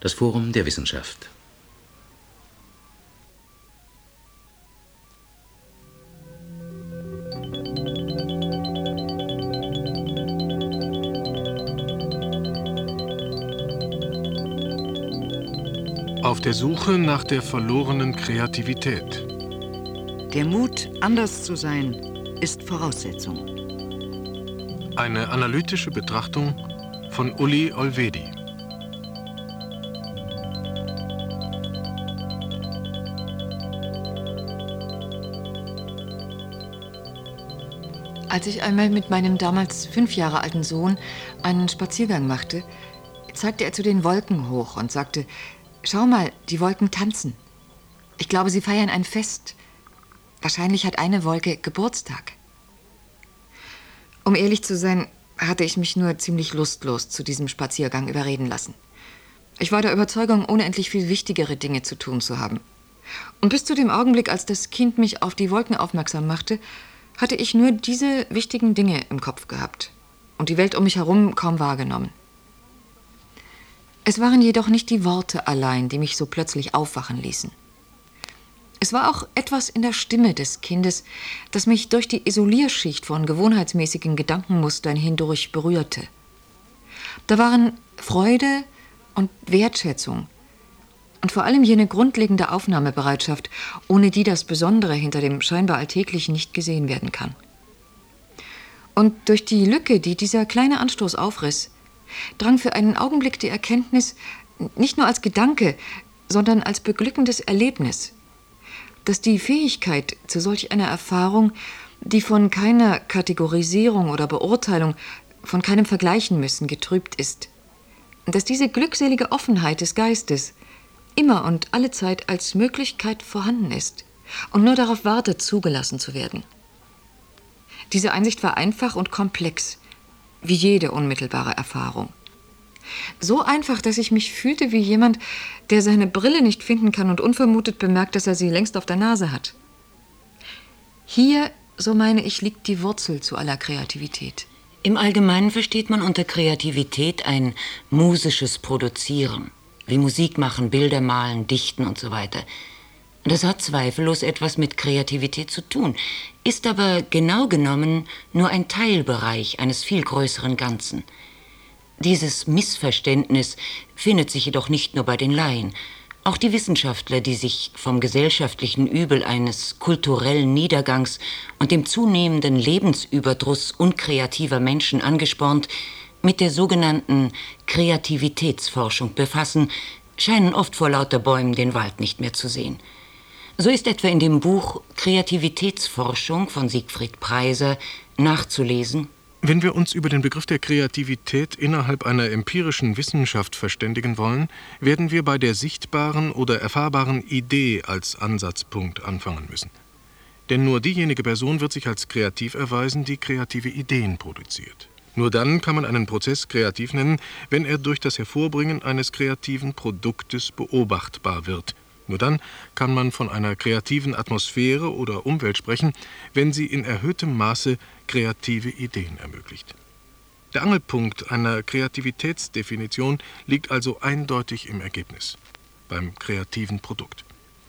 Das Forum der Wissenschaft. Auf der Suche nach der verlorenen Kreativität. Der Mut, anders zu sein, ist Voraussetzung. Eine analytische Betrachtung von Uli Olvedi. Als ich einmal mit meinem damals 5 Jahre alten Sohn einen Spaziergang machte, zeigte er zu den Wolken hoch und sagte: Schau mal, die Wolken tanzen. Ich glaube, sie feiern ein Fest. Wahrscheinlich hat eine Wolke Geburtstag. Um ehrlich zu sein, hatte ich mich nur ziemlich lustlos zu diesem Spaziergang überreden lassen. Ich war der Überzeugung, unendlich viel wichtigere Dinge zu tun zu haben. Und bis zu dem Augenblick, als das Kind mich auf die Wolken aufmerksam machte, hatte ich nur diese wichtigen Dinge im Kopf gehabt und die Welt um mich herum kaum wahrgenommen. Es waren jedoch nicht die Worte allein, die mich so plötzlich aufwachen ließen. Es war auch etwas in der Stimme des Kindes, das mich durch die Isolierschicht von gewohnheitsmäßigen Gedankenmustern hindurch berührte. Da waren Freude und Wertschätzung und vor allem jene grundlegende Aufnahmebereitschaft, ohne die das Besondere hinter dem scheinbar Alltäglichen nicht gesehen werden kann. Und durch die Lücke, die dieser kleine Anstoß aufriss, drang für einen Augenblick die Erkenntnis, nicht nur als Gedanke, sondern als beglückendes Erlebnis, dass die Fähigkeit zu solch einer Erfahrung, die von keiner Kategorisierung oder Beurteilung, von keinem Vergleichen müssen getrübt ist, dass diese glückselige Offenheit des Geistes immer und allezeit als Möglichkeit vorhanden ist und nur darauf wartet, zugelassen zu werden. Diese Einsicht war einfach und komplex, wie jede unmittelbare Erfahrung. So einfach, dass ich mich fühlte wie jemand, der seine Brille nicht finden kann und unvermutet bemerkt, dass er sie längst auf der Nase hat. Hier, so meine ich, liegt die Wurzel zu aller Kreativität. Im Allgemeinen versteht man unter Kreativität ein musisches Produzieren, wie Musik machen, Bilder malen, dichten und so weiter. Das hat zweifellos etwas mit Kreativität zu tun, ist aber genau genommen nur ein Teilbereich eines viel größeren Ganzen. Dieses Missverständnis findet sich jedoch nicht nur bei den Laien. Auch die Wissenschaftler, die sich vom gesellschaftlichen Übel eines kulturellen Niedergangs und dem zunehmenden Lebensüberdruss unkreativer Menschen angespornt, mit der sogenannten Kreativitätsforschung befassen, scheinen oft vor lauter Bäumen den Wald nicht mehr zu sehen. So ist etwa in dem Buch Kreativitätsforschung von Siegfried Preiser nachzulesen: Wenn wir uns über den Begriff der Kreativität innerhalb einer empirischen Wissenschaft verständigen wollen, werden wir bei der sichtbaren oder erfahrbaren Idee als Ansatzpunkt anfangen müssen. Denn nur diejenige Person wird sich als kreativ erweisen, die kreative Ideen produziert. Nur dann kann man einen Prozess kreativ nennen, wenn er durch das Hervorbringen eines kreativen Produktes beobachtbar wird. Nur dann kann man von einer kreativen Atmosphäre oder Umwelt sprechen, wenn sie in erhöhtem Maße kreative Ideen ermöglicht. Der Angelpunkt einer Kreativitätsdefinition liegt also eindeutig im Ergebnis, beim kreativen Produkt.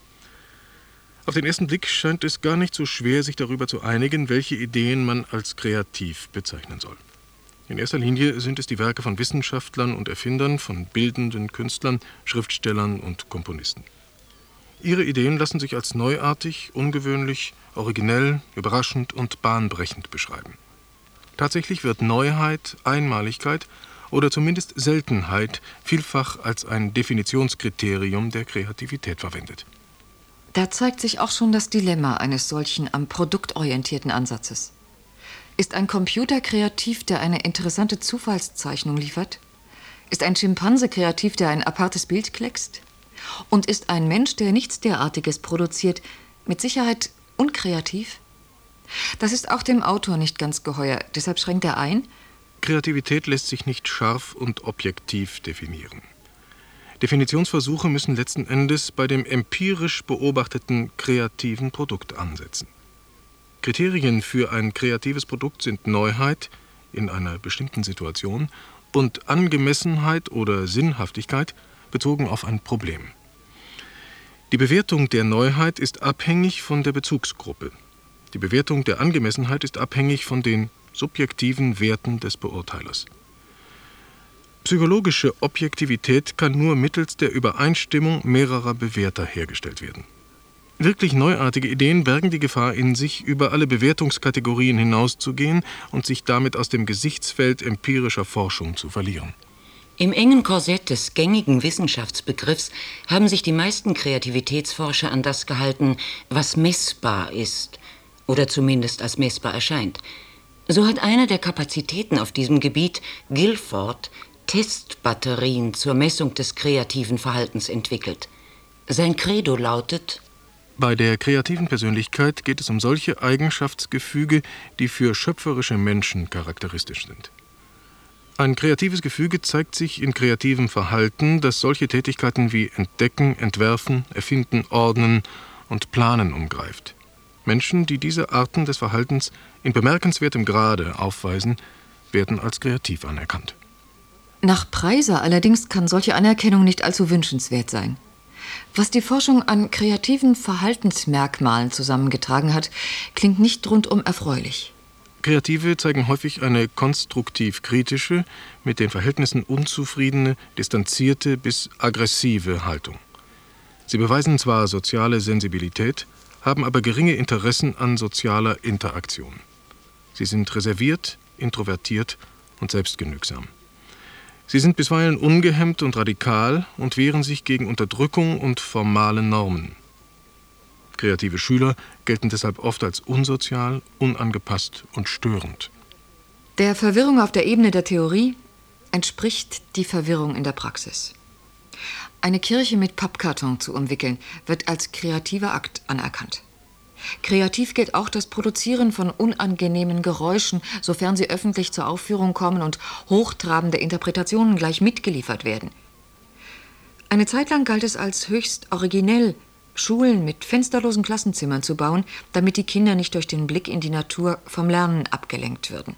Auf den ersten Blick scheint es gar nicht so schwer, sich darüber zu einigen, welche Ideen man als kreativ bezeichnen soll. In erster Linie sind es die Werke von Wissenschaftlern und Erfindern, von bildenden Künstlern, Schriftstellern und Komponisten. Ihre Ideen lassen sich als neuartig, ungewöhnlich, originell, überraschend und bahnbrechend beschreiben. Tatsächlich wird Neuheit, Einmaligkeit oder zumindest Seltenheit vielfach als ein Definitionskriterium der Kreativität verwendet. Da zeigt sich auch schon das Dilemma eines solchen am Produkt orientierten Ansatzes. Ist ein Computer kreativ, der eine interessante Zufallszeichnung liefert? Ist ein Schimpanse kreativ, der ein apartes Bild kleckst? Und ist ein Mensch, der nichts derartiges produziert, mit Sicherheit unkreativ? Das ist auch dem Autor nicht ganz geheuer, deshalb schränkt er ein: Kreativität lässt sich nicht scharf und objektiv definieren. Definitionsversuche müssen letzten Endes bei dem empirisch beobachteten kreativen Produkt ansetzen. Kriterien für ein kreatives Produkt sind Neuheit in einer bestimmten Situation und Angemessenheit oder Sinnhaftigkeit bezogen auf ein Problem. Die Bewertung der Neuheit ist abhängig von der Bezugsgruppe. Die Bewertung der Angemessenheit ist abhängig von den subjektiven Werten des Beurteilers. Psychologische Objektivität kann nur mittels der Übereinstimmung mehrerer Bewerter hergestellt werden. Wirklich neuartige Ideen bergen die Gefahr in sich, über alle Bewertungskategorien hinauszugehen und sich damit aus dem Gesichtsfeld empirischer Forschung zu verlieren. Im engen Korsett des gängigen Wissenschaftsbegriffs haben sich die meisten Kreativitätsforscher an das gehalten, was messbar ist oder zumindest als messbar erscheint. So hat einer der Kapazitäten auf diesem Gebiet, Guilford, Testbatterien zur Messung des kreativen Verhaltens entwickelt. Sein Credo lautet: Bei der kreativen Persönlichkeit geht es um solche Eigenschaftsgefüge, die für schöpferische Menschen charakteristisch sind. Ein kreatives Gefüge zeigt sich in kreativem Verhalten, das solche Tätigkeiten wie Entdecken, Entwerfen, Erfinden, Ordnen und Planen umgreift. Menschen, die diese Arten des Verhaltens in bemerkenswertem Grade aufweisen, werden als kreativ anerkannt. Nach Preiser allerdings kann solche Anerkennung nicht allzu wünschenswert sein. Was die Forschung an kreativen Verhaltensmerkmalen zusammengetragen hat, klingt nicht rundum erfreulich. Kreative zeigen häufig eine konstruktiv-kritische, mit den Verhältnissen unzufriedene, distanzierte bis aggressive Haltung. Sie beweisen zwar soziale Sensibilität, haben aber geringe Interessen an sozialer Interaktion. Sie sind reserviert, introvertiert und selbstgenügsam. Sie sind bisweilen ungehemmt und radikal und wehren sich gegen Unterdrückung und formale Normen. Kreative Schüler gelten deshalb oft als unsozial, unangepasst und störend. Der Verwirrung auf der Ebene der Theorie entspricht die Verwirrung in der Praxis. Eine Kirche mit Pappkarton zu umwickeln, wird als kreativer Akt anerkannt. Kreativ gilt auch das Produzieren von unangenehmen Geräuschen, sofern sie öffentlich zur Aufführung kommen und hochtrabende Interpretationen gleich mitgeliefert werden. Eine Zeit lang galt es als höchst originell, Schulen mit fensterlosen Klassenzimmern zu bauen, damit die Kinder nicht durch den Blick in die Natur vom Lernen abgelenkt würden.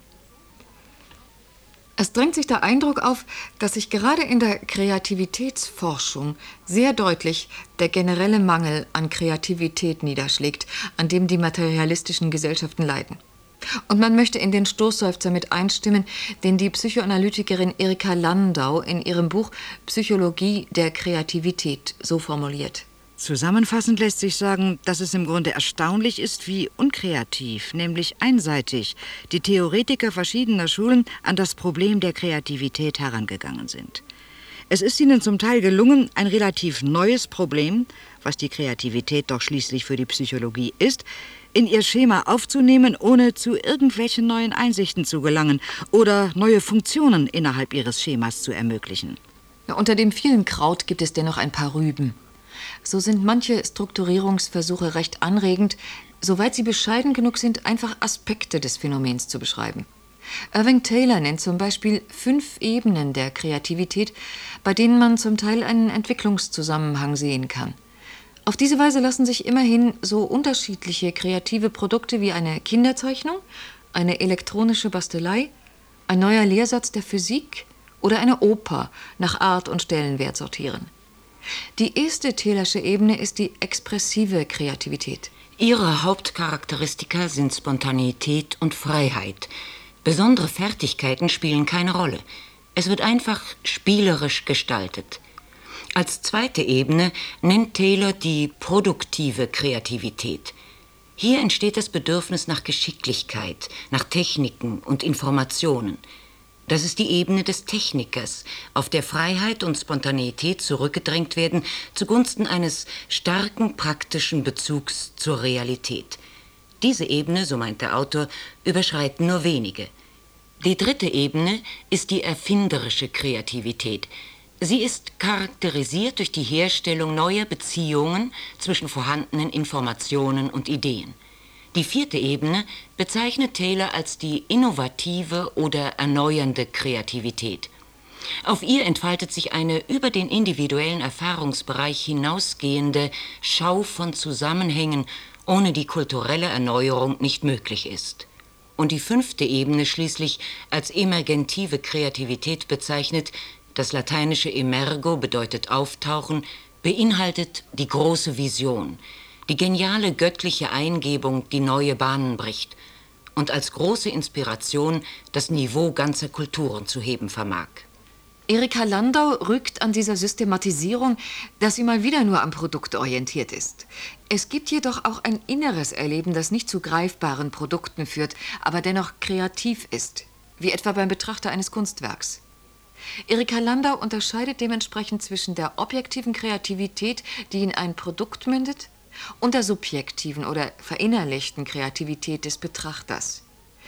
Es drängt sich der Eindruck auf, dass sich gerade in der Kreativitätsforschung sehr deutlich der generelle Mangel an Kreativität niederschlägt, an dem die materialistischen Gesellschaften leiden. Und man möchte in den Stoßseufzer mit einstimmen, den die Psychoanalytikerin Erika Landau in ihrem Buch Psychologie der Kreativität so formuliert. Zusammenfassend lässt sich sagen, dass es im Grunde erstaunlich ist, wie unkreativ, nämlich einseitig, die Theoretiker verschiedener Schulen an das Problem der Kreativität herangegangen sind. Es ist ihnen zum Teil gelungen, ein relativ neues Problem, was die Kreativität doch schließlich für die Psychologie ist, in ihr Schema aufzunehmen, ohne zu irgendwelchen neuen Einsichten zu gelangen oder neue Funktionen innerhalb ihres Schemas zu ermöglichen. Ja, unter dem vielen Kraut gibt es dennoch ein paar Rüben. So sind manche Strukturierungsversuche recht anregend, soweit sie bescheiden genug sind, einfach Aspekte des Phänomens zu beschreiben. Irving Taylor nennt zum Beispiel 5 Ebenen der Kreativität, bei denen man zum Teil einen Entwicklungszusammenhang sehen kann. Auf diese Weise lassen sich immerhin so unterschiedliche kreative Produkte wie eine Kinderzeichnung, eine elektronische Bastelei, ein neuer Lehrsatz der Physik oder eine Oper nach Art und Stellenwert sortieren. Die erste Taylorsche Ebene ist die expressive Kreativität. Ihre Hauptcharakteristika sind Spontaneität und Freiheit. Besondere Fertigkeiten spielen keine Rolle. Es wird einfach spielerisch gestaltet. Als zweite Ebene nennt Taylor die produktive Kreativität. Hier entsteht das Bedürfnis nach Geschicklichkeit, nach Techniken und Informationen. Das ist die Ebene des Technikers, auf der Freiheit und Spontaneität zurückgedrängt werden zugunsten eines starken praktischen Bezugs zur Realität. Diese Ebene, so meint der Autor, überschreiten nur wenige. Die dritte Ebene ist die erfinderische Kreativität. Sie ist charakterisiert durch die Herstellung neuer Beziehungen zwischen vorhandenen Informationen und Ideen. Die vierte Ebene bezeichnet Taylor als die innovative oder erneuernde Kreativität. Auf ihr entfaltet sich eine über den individuellen Erfahrungsbereich hinausgehende Schau von Zusammenhängen, ohne die kulturelle Erneuerung nicht möglich ist. Und die fünfte Ebene schließlich als emergentive Kreativität bezeichnet, Das lateinische emergo bedeutet auftauchen, beinhaltet die große Vision, die geniale göttliche Eingebung, die neue Bahnen bricht und als große Inspiration das Niveau ganzer Kulturen zu heben vermag. Erika Landau rügt an dieser Systematisierung, dass sie mal wieder nur am Produkt orientiert ist. Es gibt jedoch auch ein inneres Erleben, das nicht zu greifbaren Produkten führt, aber dennoch kreativ ist, wie etwa beim Betrachter eines Kunstwerks. Erika Landau unterscheidet dementsprechend zwischen der objektiven Kreativität, die in ein Produkt mündet, und der subjektiven oder verinnerlichten Kreativität des Betrachters.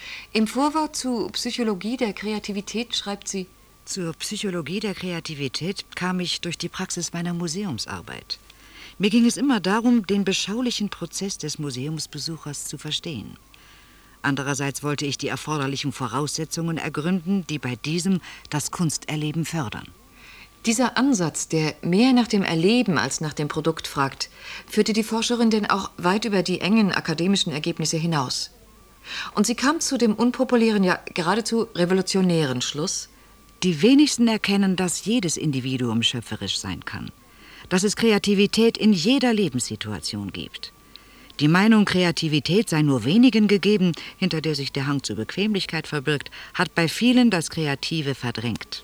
Im Vorwort zu Psychologie der Kreativität schreibt sie: Zur Psychologie der Kreativität kam ich durch die Praxis meiner Museumsarbeit. Mir ging es immer darum, den beschaulichen Prozess des Museumsbesuchers zu verstehen. Andererseits wollte ich die erforderlichen Voraussetzungen ergründen, die bei diesem das Kunsterleben fördern. Dieser Ansatz, der mehr nach dem Erleben als nach dem Produkt fragt, führte die Forscherin denn auch weit über die engen akademischen Ergebnisse hinaus. Und sie kam zu dem unpopulären, ja geradezu revolutionären Schluss: Die wenigsten erkennen, dass jedes Individuum schöpferisch sein kann, dass es Kreativität in jeder Lebenssituation gibt. Die Meinung, Kreativität sei nur wenigen gegeben, hinter der sich der Hang zur Bequemlichkeit verbirgt, hat bei vielen das Kreative verdrängt.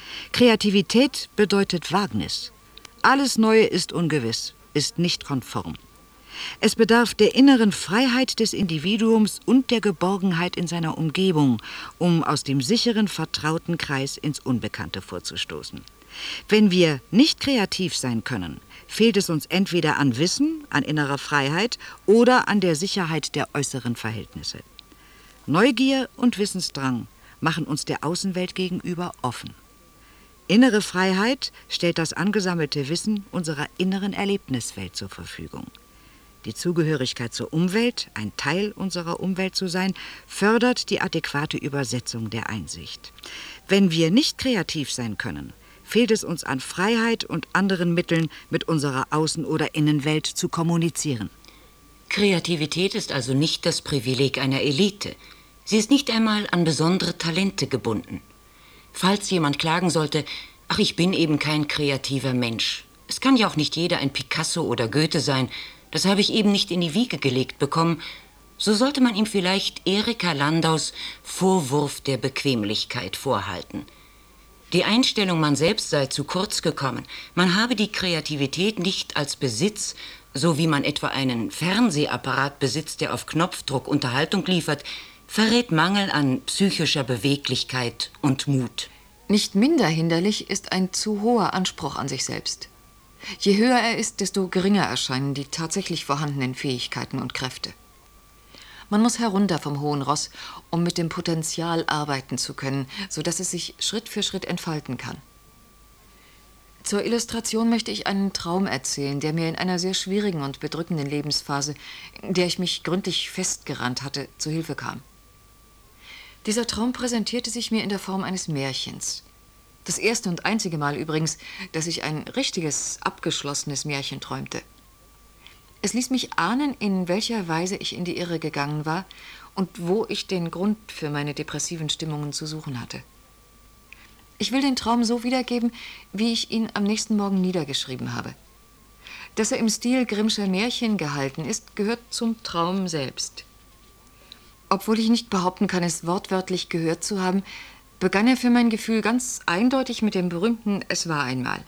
Kreativität bedeutet Wagnis. Alles Neue ist ungewiss, ist nicht konform. Es bedarf der inneren Freiheit des Individuums und der Geborgenheit in seiner Umgebung, um aus dem sicheren, vertrauten Kreis ins Unbekannte vorzustoßen. Wenn wir nicht kreativ sein können, fehlt es uns entweder an Wissen, an innerer Freiheit oder an der Sicherheit der äußeren Verhältnisse. Neugier und Wissensdrang machen uns der Außenwelt gegenüber offen. Innere Freiheit stellt das angesammelte Wissen unserer inneren Erlebniswelt zur Verfügung. Die Zugehörigkeit zur Umwelt, ein Teil unserer Umwelt zu sein, fördert die adäquate Übersetzung der Einsicht. Wenn wir nicht kreativ sein können, fehlt es uns an Freiheit und anderen Mitteln, mit unserer Außen- oder Innenwelt zu kommunizieren. Kreativität ist also nicht das Privileg einer Elite. Sie ist nicht einmal an besondere Talente gebunden. Falls jemand klagen sollte, ach, ich bin eben kein kreativer Mensch. Es kann ja auch nicht jeder ein Picasso oder Goethe sein, das habe ich eben nicht in die Wiege gelegt bekommen, so sollte man ihm vielleicht Erika Landaus Vorwurf der Bequemlichkeit vorhalten. Die Einstellung, man selbst sei zu kurz gekommen, man habe die Kreativität nicht als Besitz, so wie man etwa einen Fernsehapparat besitzt, der auf Knopfdruck Unterhaltung liefert, verrät Mangel an psychischer Beweglichkeit und Mut. Nicht minder hinderlich ist ein zu hoher Anspruch an sich selbst. Je höher er ist, desto geringer erscheinen die tatsächlich vorhandenen Fähigkeiten und Kräfte. Man muss herunter vom hohen Ross, um mit dem Potenzial arbeiten zu können, sodass es sich Schritt für Schritt entfalten kann. Zur Illustration möchte ich einen Traum erzählen, der mir in einer sehr schwierigen und bedrückenden Lebensphase, in der ich mich gründlich festgerannt hatte, zu Hilfe kam. Dieser Traum präsentierte sich mir in der Form eines Märchens. Das erste und einzige Mal übrigens, dass ich ein richtiges, abgeschlossenes Märchen träumte. Es ließ mich ahnen, in welcher Weise ich in die Irre gegangen war und wo ich den Grund für meine depressiven Stimmungen zu suchen hatte. Ich will den Traum so wiedergeben, wie ich ihn am nächsten Morgen niedergeschrieben habe. Dass er im Stil Grimmscher Märchen gehalten ist, gehört zum Traum selbst. Obwohl ich nicht behaupten kann, es wortwörtlich gehört zu haben, begann er für mein Gefühl ganz eindeutig mit dem berühmten »Es war einmal«.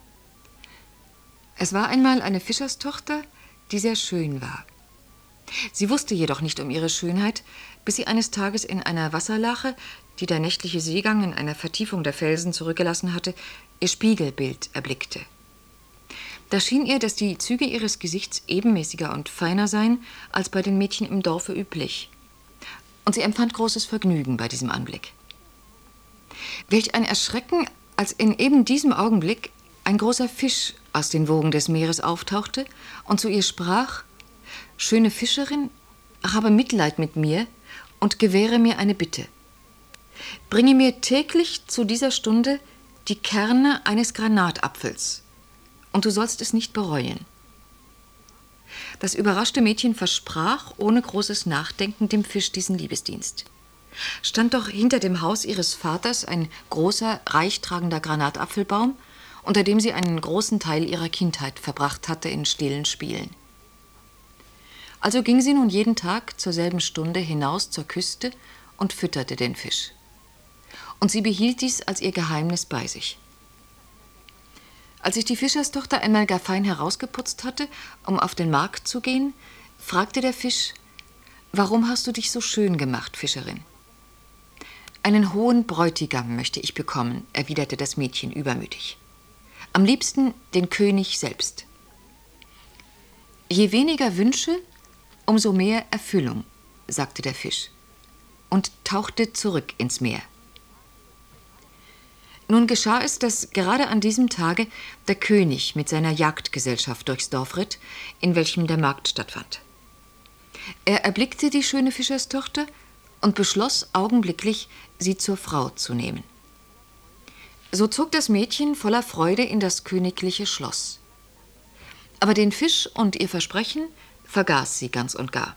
Es war einmal eine Fischerstochter, die sehr schön war. Sie wusste jedoch nicht um ihre Schönheit, bis sie eines Tages in einer Wasserlache, die der nächtliche Seegang in einer Vertiefung der Felsen zurückgelassen hatte, ihr Spiegelbild erblickte. Da schien ihr, dass die Züge ihres Gesichts ebenmäßiger und feiner seien als bei den Mädchen im Dorfe üblich. Und sie empfand großes Vergnügen bei diesem Anblick. Welch ein Erschrecken, als in eben diesem Augenblick ein großer Fisch aus den Wogen des Meeres auftauchte und zu ihr sprach: »Schöne Fischerin, habe Mitleid mit mir und gewähre mir eine Bitte. Bringe mir täglich zu dieser Stunde die Kerne eines Granatapfels, und du sollst es nicht bereuen.« Das überraschte Mädchen versprach ohne großes Nachdenken dem Fisch diesen Liebesdienst. stand doch hinter dem Haus ihres Vaters ein großer, reichtragender Granatapfelbaum, unter dem sie einen großen Teil ihrer Kindheit verbracht hatte in stillen Spielen. Also ging sie nun jeden Tag zur selben Stunde hinaus zur Küste und fütterte den Fisch. Und sie behielt dies als ihr Geheimnis bei sich. Als sich die Fischerstochter einmal gar fein herausgeputzt hatte, um auf den Markt zu gehen, fragte der Fisch: »Warum hast du dich so schön gemacht, Fischerin?« »Einen hohen Bräutigam möchte ich bekommen«, erwiderte das Mädchen übermütig. »Am liebsten den König selbst.« »Je weniger Wünsche, umso mehr Erfüllung«, sagte der Fisch und tauchte zurück ins Meer. Nun geschah es, dass gerade an diesem Tage der König mit seiner Jagdgesellschaft durchs Dorf ritt, in welchem der Markt stattfand. Er erblickte die schöne Fischerstochter und beschloss augenblicklich, sie zur Frau zu nehmen. So zog das Mädchen voller Freude in das königliche Schloss. Aber den Fisch und ihr Versprechen vergaß sie ganz und gar.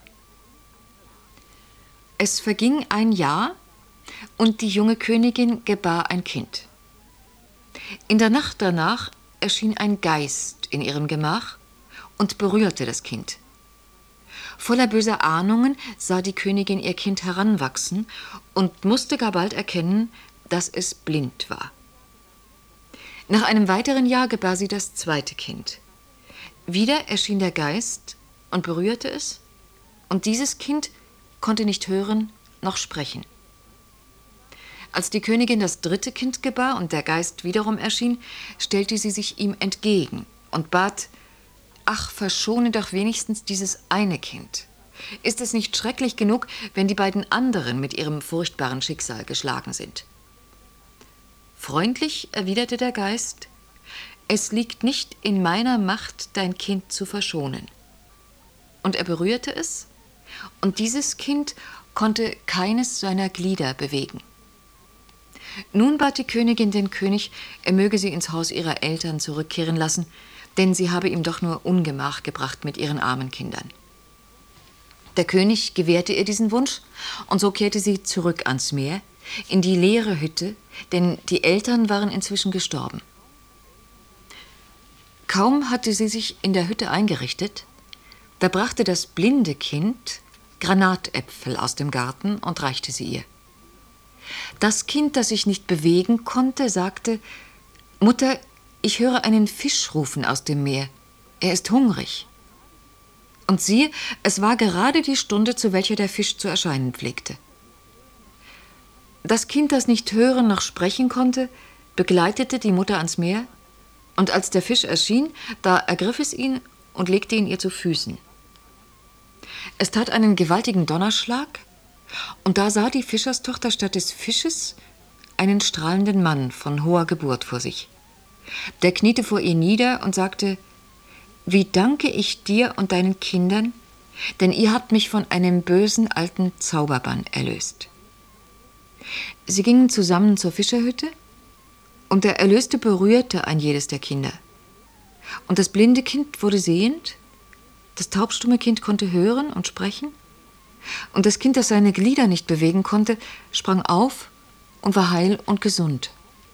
Es verging ein Jahr und die junge Königin gebar ein Kind. In der Nacht danach erschien ein Geist in ihrem Gemach und berührte das Kind. Voller böser Ahnungen sah die Königin ihr Kind heranwachsen und musste gar bald erkennen, dass es blind war. Nach einem weiteren Jahr gebar sie das zweite Kind. Wieder erschien der Geist und berührte es, und dieses Kind konnte nicht hören noch sprechen. Als die Königin das dritte Kind gebar und der Geist wiederum erschien, stellte sie sich ihm entgegen und bat: »Ach, verschone doch wenigstens dieses eine Kind. Ist es nicht schrecklich genug, wenn die beiden anderen mit ihrem furchtbaren Schicksal geschlagen sind?« Freundlich erwiderte der Geist: »Es liegt nicht in meiner Macht, dein Kind zu verschonen.« Und er berührte es, und dieses Kind konnte keines seiner Glieder bewegen. Nun bat die Königin den König, er möge sie ins Haus ihrer Eltern zurückkehren lassen, denn sie habe ihm doch nur Ungemach gebracht mit ihren armen Kindern. Der König gewährte ihr diesen Wunsch, und so kehrte sie zurück ans Meer, in die leere Hütte, denn die Eltern waren inzwischen gestorben. Kaum hatte sie sich in der Hütte eingerichtet, da brachte das blinde Kind Granatäpfel aus dem Garten und reichte sie ihr. Das Kind, das sich nicht bewegen konnte, sagte: »Mutter, ich höre einen Fisch rufen aus dem Meer. Er ist hungrig.« Und siehe, es war gerade die Stunde, zu welcher der Fisch zu erscheinen pflegte. Das Kind, das nicht hören noch sprechen konnte, begleitete die Mutter ans Meer, und als der Fisch erschien, da ergriff es ihn und legte ihn ihr zu Füßen. Es tat einen gewaltigen Donnerschlag, und da sah die Fischerstochter statt des Fisches einen strahlenden Mann von hoher Geburt vor sich. Der kniete vor ihr nieder und sagte: »Wie danke ich dir und deinen Kindern, denn ihr habt mich von einem bösen alten Zauberbann erlöst.« Sie gingen zusammen zur Fischerhütte, und der Erlöste berührte ein jedes der Kinder. Und das blinde Kind wurde sehend, das taubstumme Kind konnte hören und sprechen, und das Kind, das seine Glieder nicht bewegen konnte, sprang auf und war heil und gesund.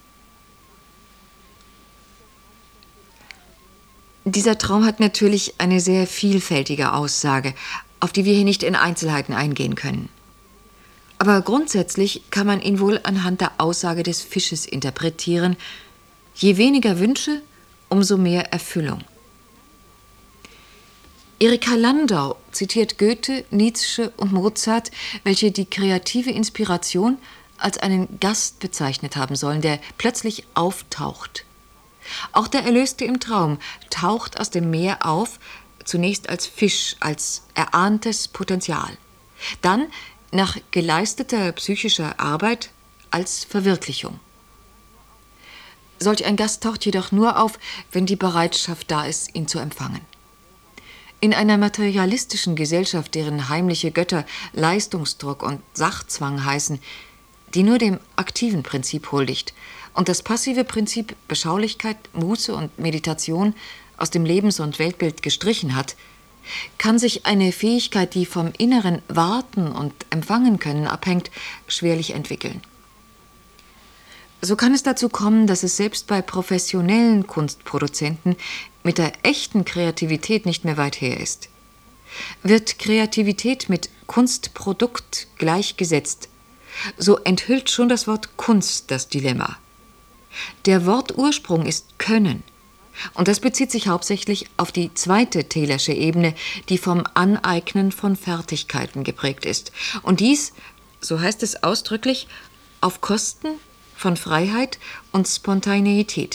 Dieser Traum hat natürlich eine sehr vielfältige Aussage, auf die wir hier nicht in Einzelheiten eingehen können. Aber grundsätzlich kann man ihn wohl anhand der Aussage des Fisches interpretieren: Je weniger Wünsche, umso mehr Erfüllung. Erika Landau zitiert Goethe, Nietzsche und Mozart, welche die kreative Inspiration als einen Gast bezeichnet haben sollen, der plötzlich auftaucht. Auch der Erlöste im Traum taucht aus dem Meer auf, zunächst als Fisch, als erahntes Potenzial. Dann, nach geleisteter psychischer Arbeit, als Verwirklichung. Solch ein Gast taucht jedoch nur auf, wenn die Bereitschaft da ist, ihn zu empfangen. In einer materialistischen Gesellschaft, deren heimliche Götter Leistungsdruck und Sachzwang heißen, die nur dem aktiven Prinzip huldigt und das passive Prinzip Beschaulichkeit, Muße und Meditation aus dem Lebens- und Weltbild gestrichen hat, kann sich eine Fähigkeit, die vom inneren Warten und Empfangen können abhängt, schwerlich entwickeln. So kann es dazu kommen, dass es selbst bei professionellen Kunstproduzenten mit der echten Kreativität nicht mehr weit her ist. Wird Kreativität mit Kunstprodukt gleichgesetzt, so enthüllt schon das Wort Kunst das Dilemma. Der Wortursprung ist Können. Und das bezieht sich hauptsächlich auf die zweite Taylorsche Ebene, die vom Aneignen von Fertigkeiten geprägt ist. Und dies, so heißt es ausdrücklich, auf Kosten von Freiheit und Spontaneität.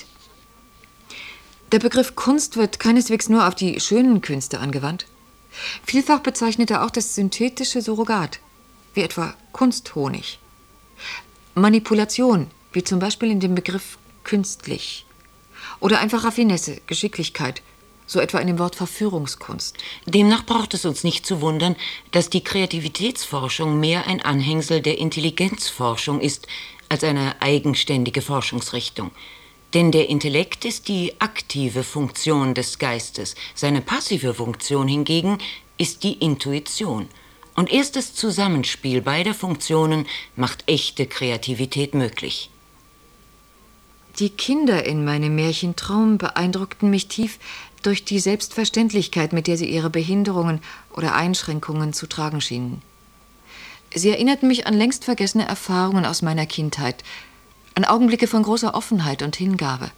Der Begriff Kunst wird keineswegs nur auf die schönen Künste angewandt. Vielfach bezeichnet er auch das synthetische Surrogat, wie etwa Kunsthonig. Manipulation, wie zum Beispiel in dem Begriff künstlich. Oder einfach Raffinesse, Geschicklichkeit, so etwa in dem Wort Verführungskunst. Demnach braucht es uns nicht zu wundern, dass die Kreativitätsforschung mehr ein Anhängsel der Intelligenzforschung ist, als eine eigenständige Forschungsrichtung. Denn der Intellekt ist die aktive Funktion des Geistes. Seine passive Funktion hingegen ist die Intuition. Und erst das Zusammenspiel beider Funktionen macht echte Kreativität möglich. Die Kinder in meinem Märchentraum beeindruckten mich tief durch die Selbstverständlichkeit, mit der sie ihre Behinderungen oder Einschränkungen zu tragen schienen. Sie erinnerten mich an längst vergessene Erfahrungen aus meiner Kindheit, an Augenblicke von großer Offenheit und Hingabe.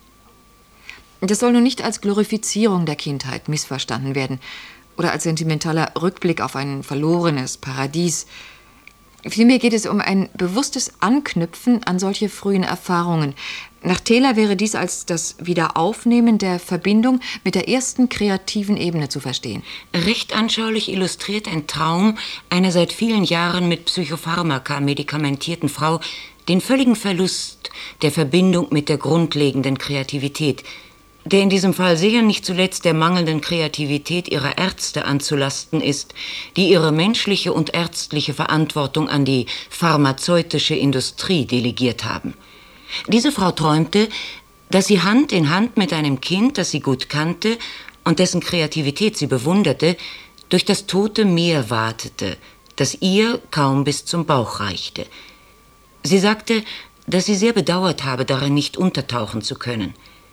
Das soll nun nicht als Glorifizierung der Kindheit missverstanden werden oder als sentimentaler Rückblick auf ein verlorenes Paradies. Vielmehr geht es um ein bewusstes Anknüpfen an solche frühen Erfahrungen. Nach Taylor wäre dies als das Wiederaufnehmen der Verbindung mit der ersten kreativen Ebene zu verstehen. Recht anschaulich illustriert ein Traum einer seit vielen Jahren mit Psychopharmaka medikamentierten Frau den völligen Verlust der Verbindung mit der grundlegenden Kreativität, der in diesem Fall sicher nicht zuletzt der mangelnden Kreativität ihrer Ärzte anzulasten ist, die ihre menschliche und ärztliche Verantwortung an die pharmazeutische Industrie delegiert haben. Diese Frau träumte, dass sie Hand in Hand mit einem Kind, das sie gut kannte und dessen Kreativität sie bewunderte, durch das tote Meer watete, das ihr kaum bis zum Bauch reichte. Sie sagte, dass sie sehr bedauert habe, darin nicht untertauchen zu können.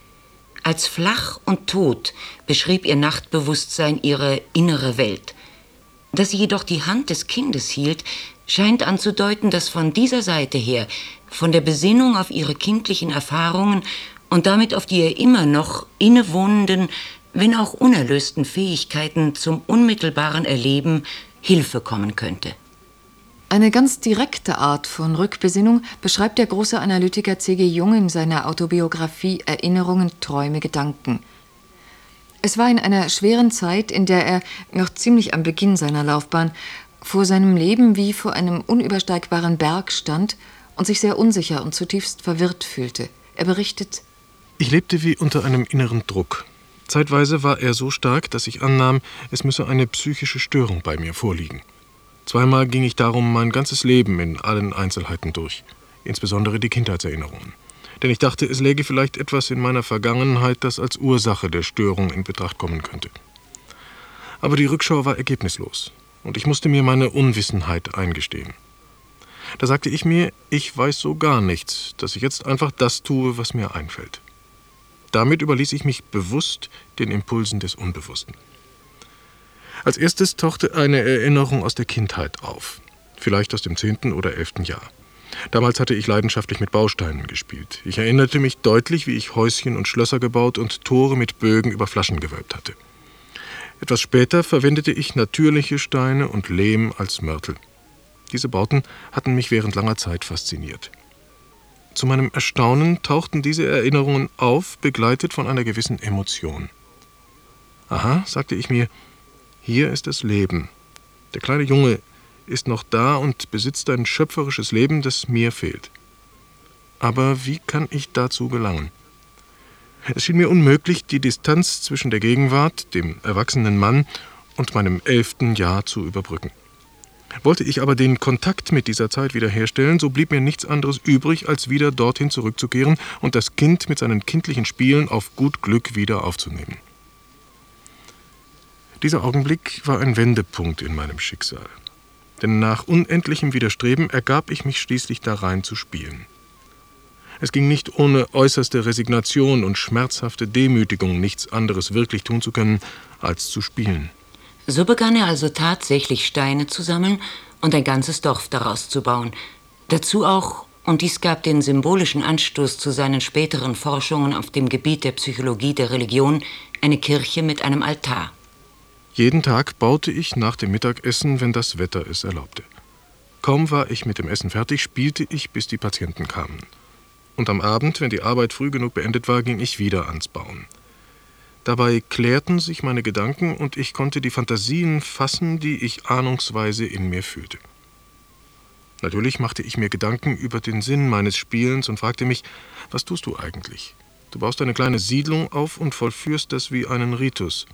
Als flach und tot beschrieb ihr Nachtbewusstsein ihre innere Welt. Dass sie jedoch die Hand des Kindes hielt, scheint anzudeuten, dass von dieser Seite her, von der Besinnung auf ihre kindlichen Erfahrungen und damit auf die ihr immer noch innewohnenden, wenn auch unerlösten Fähigkeiten zum unmittelbaren Erleben Hilfe kommen könnte. Eine ganz direkte Art von Rückbesinnung beschreibt der große Analytiker C.G. Jung in seiner Autobiografie Erinnerungen, Träume, Gedanken. Es war in einer schweren Zeit, in der er, noch ziemlich am Beginn seiner Laufbahn, vor seinem Leben wie vor einem unübersteigbaren Berg stand und sich sehr unsicher und zutiefst verwirrt fühlte. Er berichtet: Ich lebte wie unter einem inneren Druck. Zeitweise war er so stark, dass ich annahm, es müsse eine psychische Störung bei mir vorliegen. Zweimal ging ich darum mein ganzes Leben in allen Einzelheiten durch, insbesondere die Kindheitserinnerungen. Denn ich dachte, es läge vielleicht etwas in meiner Vergangenheit, das als Ursache der Störung in Betracht kommen könnte. Aber die Rückschau war ergebnislos und ich musste mir meine Unwissenheit eingestehen. Da sagte ich mir, ich weiß so gar nichts, dass ich jetzt einfach das tue, was mir einfällt. Damit überließ ich mich bewusst den Impulsen des Unbewussten. Als erstes tauchte eine Erinnerung aus der Kindheit auf, vielleicht aus dem 10. oder 11. Jahr. Damals hatte ich leidenschaftlich mit Bausteinen gespielt. Ich erinnerte mich deutlich, wie ich Häuschen und Schlösser gebaut und Tore mit Bögen über Flaschen gewölbt hatte. Etwas später verwendete ich natürliche Steine und Lehm als Mörtel. Diese Bauten hatten mich während langer Zeit fasziniert. Zu meinem Erstaunen tauchten diese Erinnerungen auf, begleitet von einer gewissen Emotion. Aha, sagte ich mir, hier ist das Leben. Der kleine Junge ist noch da und besitzt ein schöpferisches Leben, das mir fehlt. Aber wie kann ich dazu gelangen? Es schien mir unmöglich, die Distanz zwischen der Gegenwart, dem erwachsenen Mann und meinem 11. Jahr zu überbrücken. Wollte ich aber den Kontakt mit dieser Zeit wiederherstellen, so blieb mir nichts anderes übrig, als wieder dorthin zurückzukehren und das Kind mit seinen kindlichen Spielen auf gut Glück wieder aufzunehmen. Dieser Augenblick war ein Wendepunkt in meinem Schicksal. Denn nach unendlichem Widerstreben ergab ich mich schließlich darein zu spielen. Es ging nicht ohne äußerste Resignation und schmerzhafte Demütigung, nichts anderes wirklich tun zu können, als zu spielen. So begann er also tatsächlich Steine zu sammeln und ein ganzes Dorf daraus zu bauen. Dazu auch, und dies gab den symbolischen Anstoß zu seinen späteren Forschungen auf dem Gebiet der Psychologie der Religion, eine Kirche mit einem Altar. Jeden Tag baute ich nach dem Mittagessen, wenn das Wetter es erlaubte. Kaum war ich mit dem Essen fertig, spielte ich, bis die Patienten kamen. Und am Abend, wenn die Arbeit früh genug beendet war, ging ich wieder ans Bauen. Dabei klärten sich meine Gedanken und ich konnte die Fantasien fassen, die ich ahnungsweise in mir fühlte. Natürlich machte ich mir Gedanken über den Sinn meines Spielens und fragte mich, was tust du eigentlich? Du baust eine kleine Siedlung auf und vollführst das wie einen Ritus.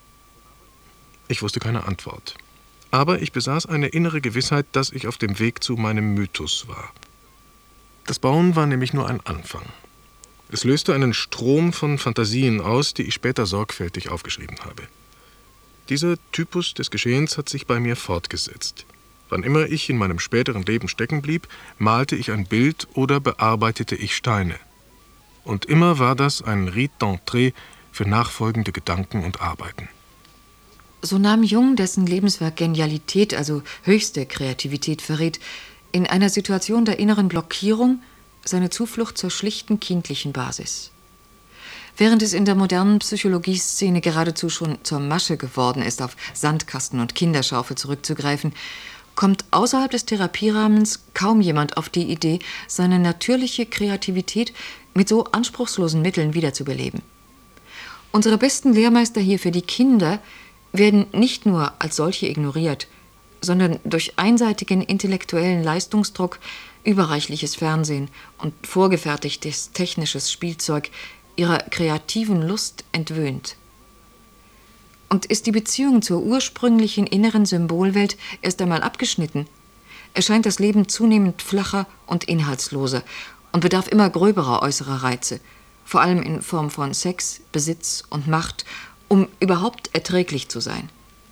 Ich wusste keine Antwort. Aber ich besaß eine innere Gewissheit, dass ich auf dem Weg zu meinem Mythos war. Das Bauen war nämlich nur ein Anfang. Es löste einen Strom von Fantasien aus, die ich später sorgfältig aufgeschrieben habe. Dieser Typus des Geschehens hat sich bei mir fortgesetzt. Wann immer ich in meinem späteren Leben stecken blieb, malte ich ein Bild oder bearbeitete ich Steine. Und immer war das ein Rite d'entrée für nachfolgende Gedanken und Arbeiten. So nahm Jung, dessen Lebenswerk Genialität, also höchste Kreativität verrät, in einer Situation der inneren Blockierung seine Zuflucht zur schlichten kindlichen Basis. Während es in der modernen Psychologieszene geradezu schon zur Masche geworden ist, auf Sandkasten und Kinderschaufel zurückzugreifen, kommt außerhalb des Therapierahmens kaum jemand auf die Idee, seine natürliche Kreativität mit so anspruchslosen Mitteln wiederzubeleben. Unsere besten Lehrmeister hier für die Kinder werden nicht nur als solche ignoriert, sondern durch einseitigen intellektuellen Leistungsdruck, überreichliches Fernsehen und vorgefertigtes technisches Spielzeug ihrer kreativen Lust entwöhnt. Und ist die Beziehung zur ursprünglichen inneren Symbolwelt erst einmal abgeschnitten, erscheint das Leben zunehmend flacher und inhaltsloser und bedarf immer gröberer äußerer Reize, vor allem in Form von Sex, Besitz und Macht, um überhaupt erträglich zu sein.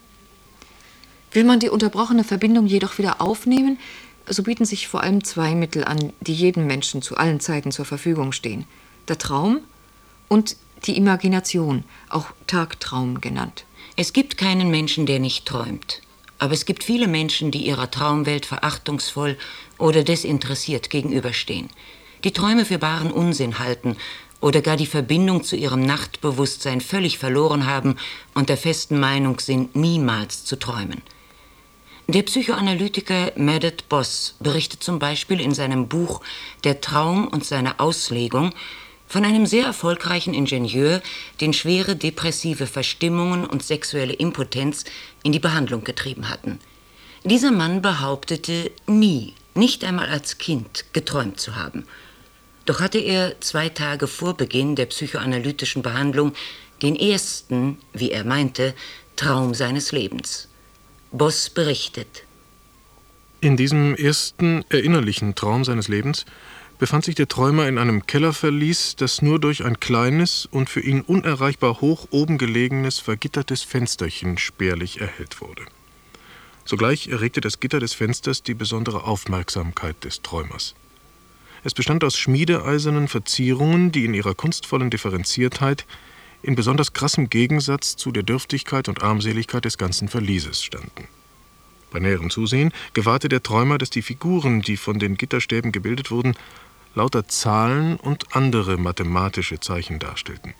Will man die unterbrochene Verbindung jedoch wieder aufnehmen, so bieten sich vor allem zwei Mittel an, die jedem Menschen zu allen Zeiten zur Verfügung stehen: der Traum und die Imagination, auch Tagtraum genannt. Es gibt keinen Menschen, der nicht träumt. Aber es gibt viele Menschen, die ihrer Traumwelt verachtungsvoll oder desinteressiert gegenüberstehen, die Träume für baren Unsinn halten oder gar die Verbindung zu ihrem Nachtbewusstsein völlig verloren haben und der festen Meinung sind, niemals zu träumen. Der Psychoanalytiker Meredith Boss berichtet zum Beispiel in seinem Buch »Der Traum und seine Auslegung« von einem sehr erfolgreichen Ingenieur, den schwere depressive Verstimmungen und sexuelle Impotenz in die Behandlung getrieben hatten. Dieser Mann behauptete nie, nicht einmal als Kind, geträumt zu haben. Doch hatte er 2 Tage vor Beginn der psychoanalytischen Behandlung den ersten, wie er meinte, Traum seines Lebens. Boss berichtet: In diesem ersten erinnerlichen Traum seines Lebens befand sich der Träumer in einem Kellerverlies, das nur durch ein kleines und für ihn unerreichbar hoch oben gelegenes, vergittertes Fensterchen spärlich erhellt wurde. Sogleich erregte das Gitter des Fensters die besondere Aufmerksamkeit des Träumers. Es bestand aus schmiedeeisernen Verzierungen, die in ihrer kunstvollen Differenziertheit in besonders krassem Gegensatz zu der Dürftigkeit und Armseligkeit des ganzen Verlieses standen. Bei näherem Zusehen gewahrte der Träumer, dass die Figuren, die von den Gitterstäben gebildet wurden, lauter Zahlen und andere mathematische Zeichen darstellten.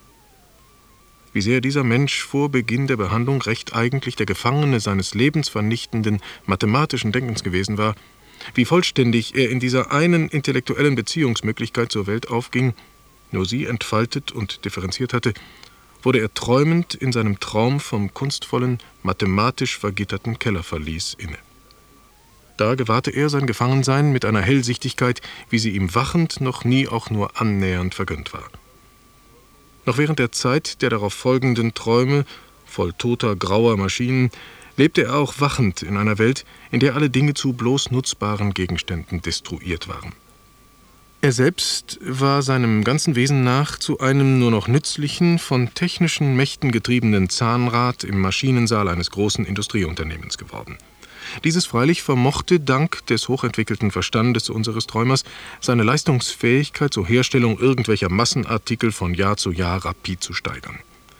Wie sehr dieser Mensch vor Beginn der Behandlung recht eigentlich der Gefangene seines lebensvernichtenden mathematischen Denkens gewesen war, wie vollständig er in dieser einen intellektuellen Beziehungsmöglichkeit zur Welt aufging, nur sie entfaltet und differenziert hatte, wurde er träumend in seinem Traum vom kunstvollen, mathematisch vergitterten Kellerverlies inne. Da gewahrte er sein Gefangensein mit einer Hellsichtigkeit, wie sie ihm wachend noch nie auch nur annähernd vergönnt war. Noch während der Zeit der darauf folgenden Träume, voll toter, grauer Maschinen, lebte er auch wachend in einer Welt, in der alle Dinge zu bloß nutzbaren Gegenständen destruiert waren. Er selbst war seinem ganzen Wesen nach zu einem nur noch nützlichen, von technischen Mächten getriebenen Zahnrad im Maschinensaal eines großen Industrieunternehmens geworden. Dieses freilich vermochte dank des hochentwickelten Verstandes unseres Träumers seine Leistungsfähigkeit zur Herstellung irgendwelcher Massenartikel von Jahr zu Jahr rapid zu steigern.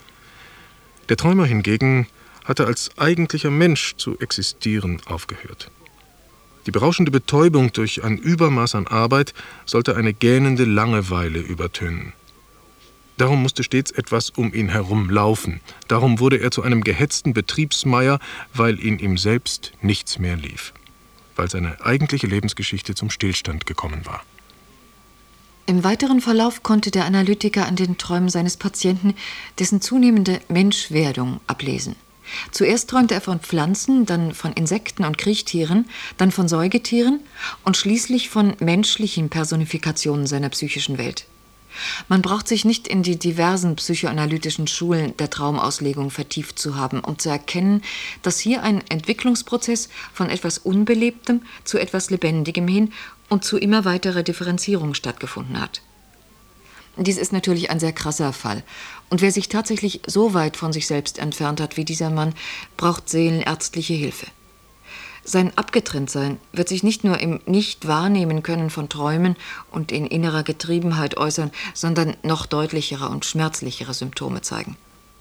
Der Träumer hingegen hatte als eigentlicher Mensch zu existieren aufgehört. Die berauschende Betäubung durch ein Übermaß an Arbeit sollte eine gähnende Langeweile übertönen. Darum musste stets etwas um ihn herum laufen. Darum wurde er zu einem gehetzten Betriebsmeier, weil in ihm selbst nichts mehr lief. Weil seine eigentliche Lebensgeschichte zum Stillstand gekommen war. Im weiteren Verlauf konnte der Analytiker an den Träumen seines Patienten dessen zunehmende Menschwerdung ablesen. Zuerst träumte er von Pflanzen, dann von Insekten und Kriechtieren, dann von Säugetieren und schließlich von menschlichen Personifikationen seiner psychischen Welt. Man braucht sich nicht in die diversen psychoanalytischen Schulen der Traumauslegung vertieft zu haben, um zu erkennen, dass hier ein Entwicklungsprozess von etwas Unbelebtem zu etwas Lebendigem hin und zu immer weiterer Differenzierung stattgefunden hat. Dies ist natürlich ein sehr krasser Fall. Und wer sich tatsächlich so weit von sich selbst entfernt hat wie dieser Mann, braucht seelenärztliche Hilfe. Sein Abgetrenntsein wird sich nicht nur im Nicht-Wahrnehmen-Können von Träumen und in innerer Getriebenheit äußern, sondern noch deutlichere und schmerzlichere Symptome zeigen.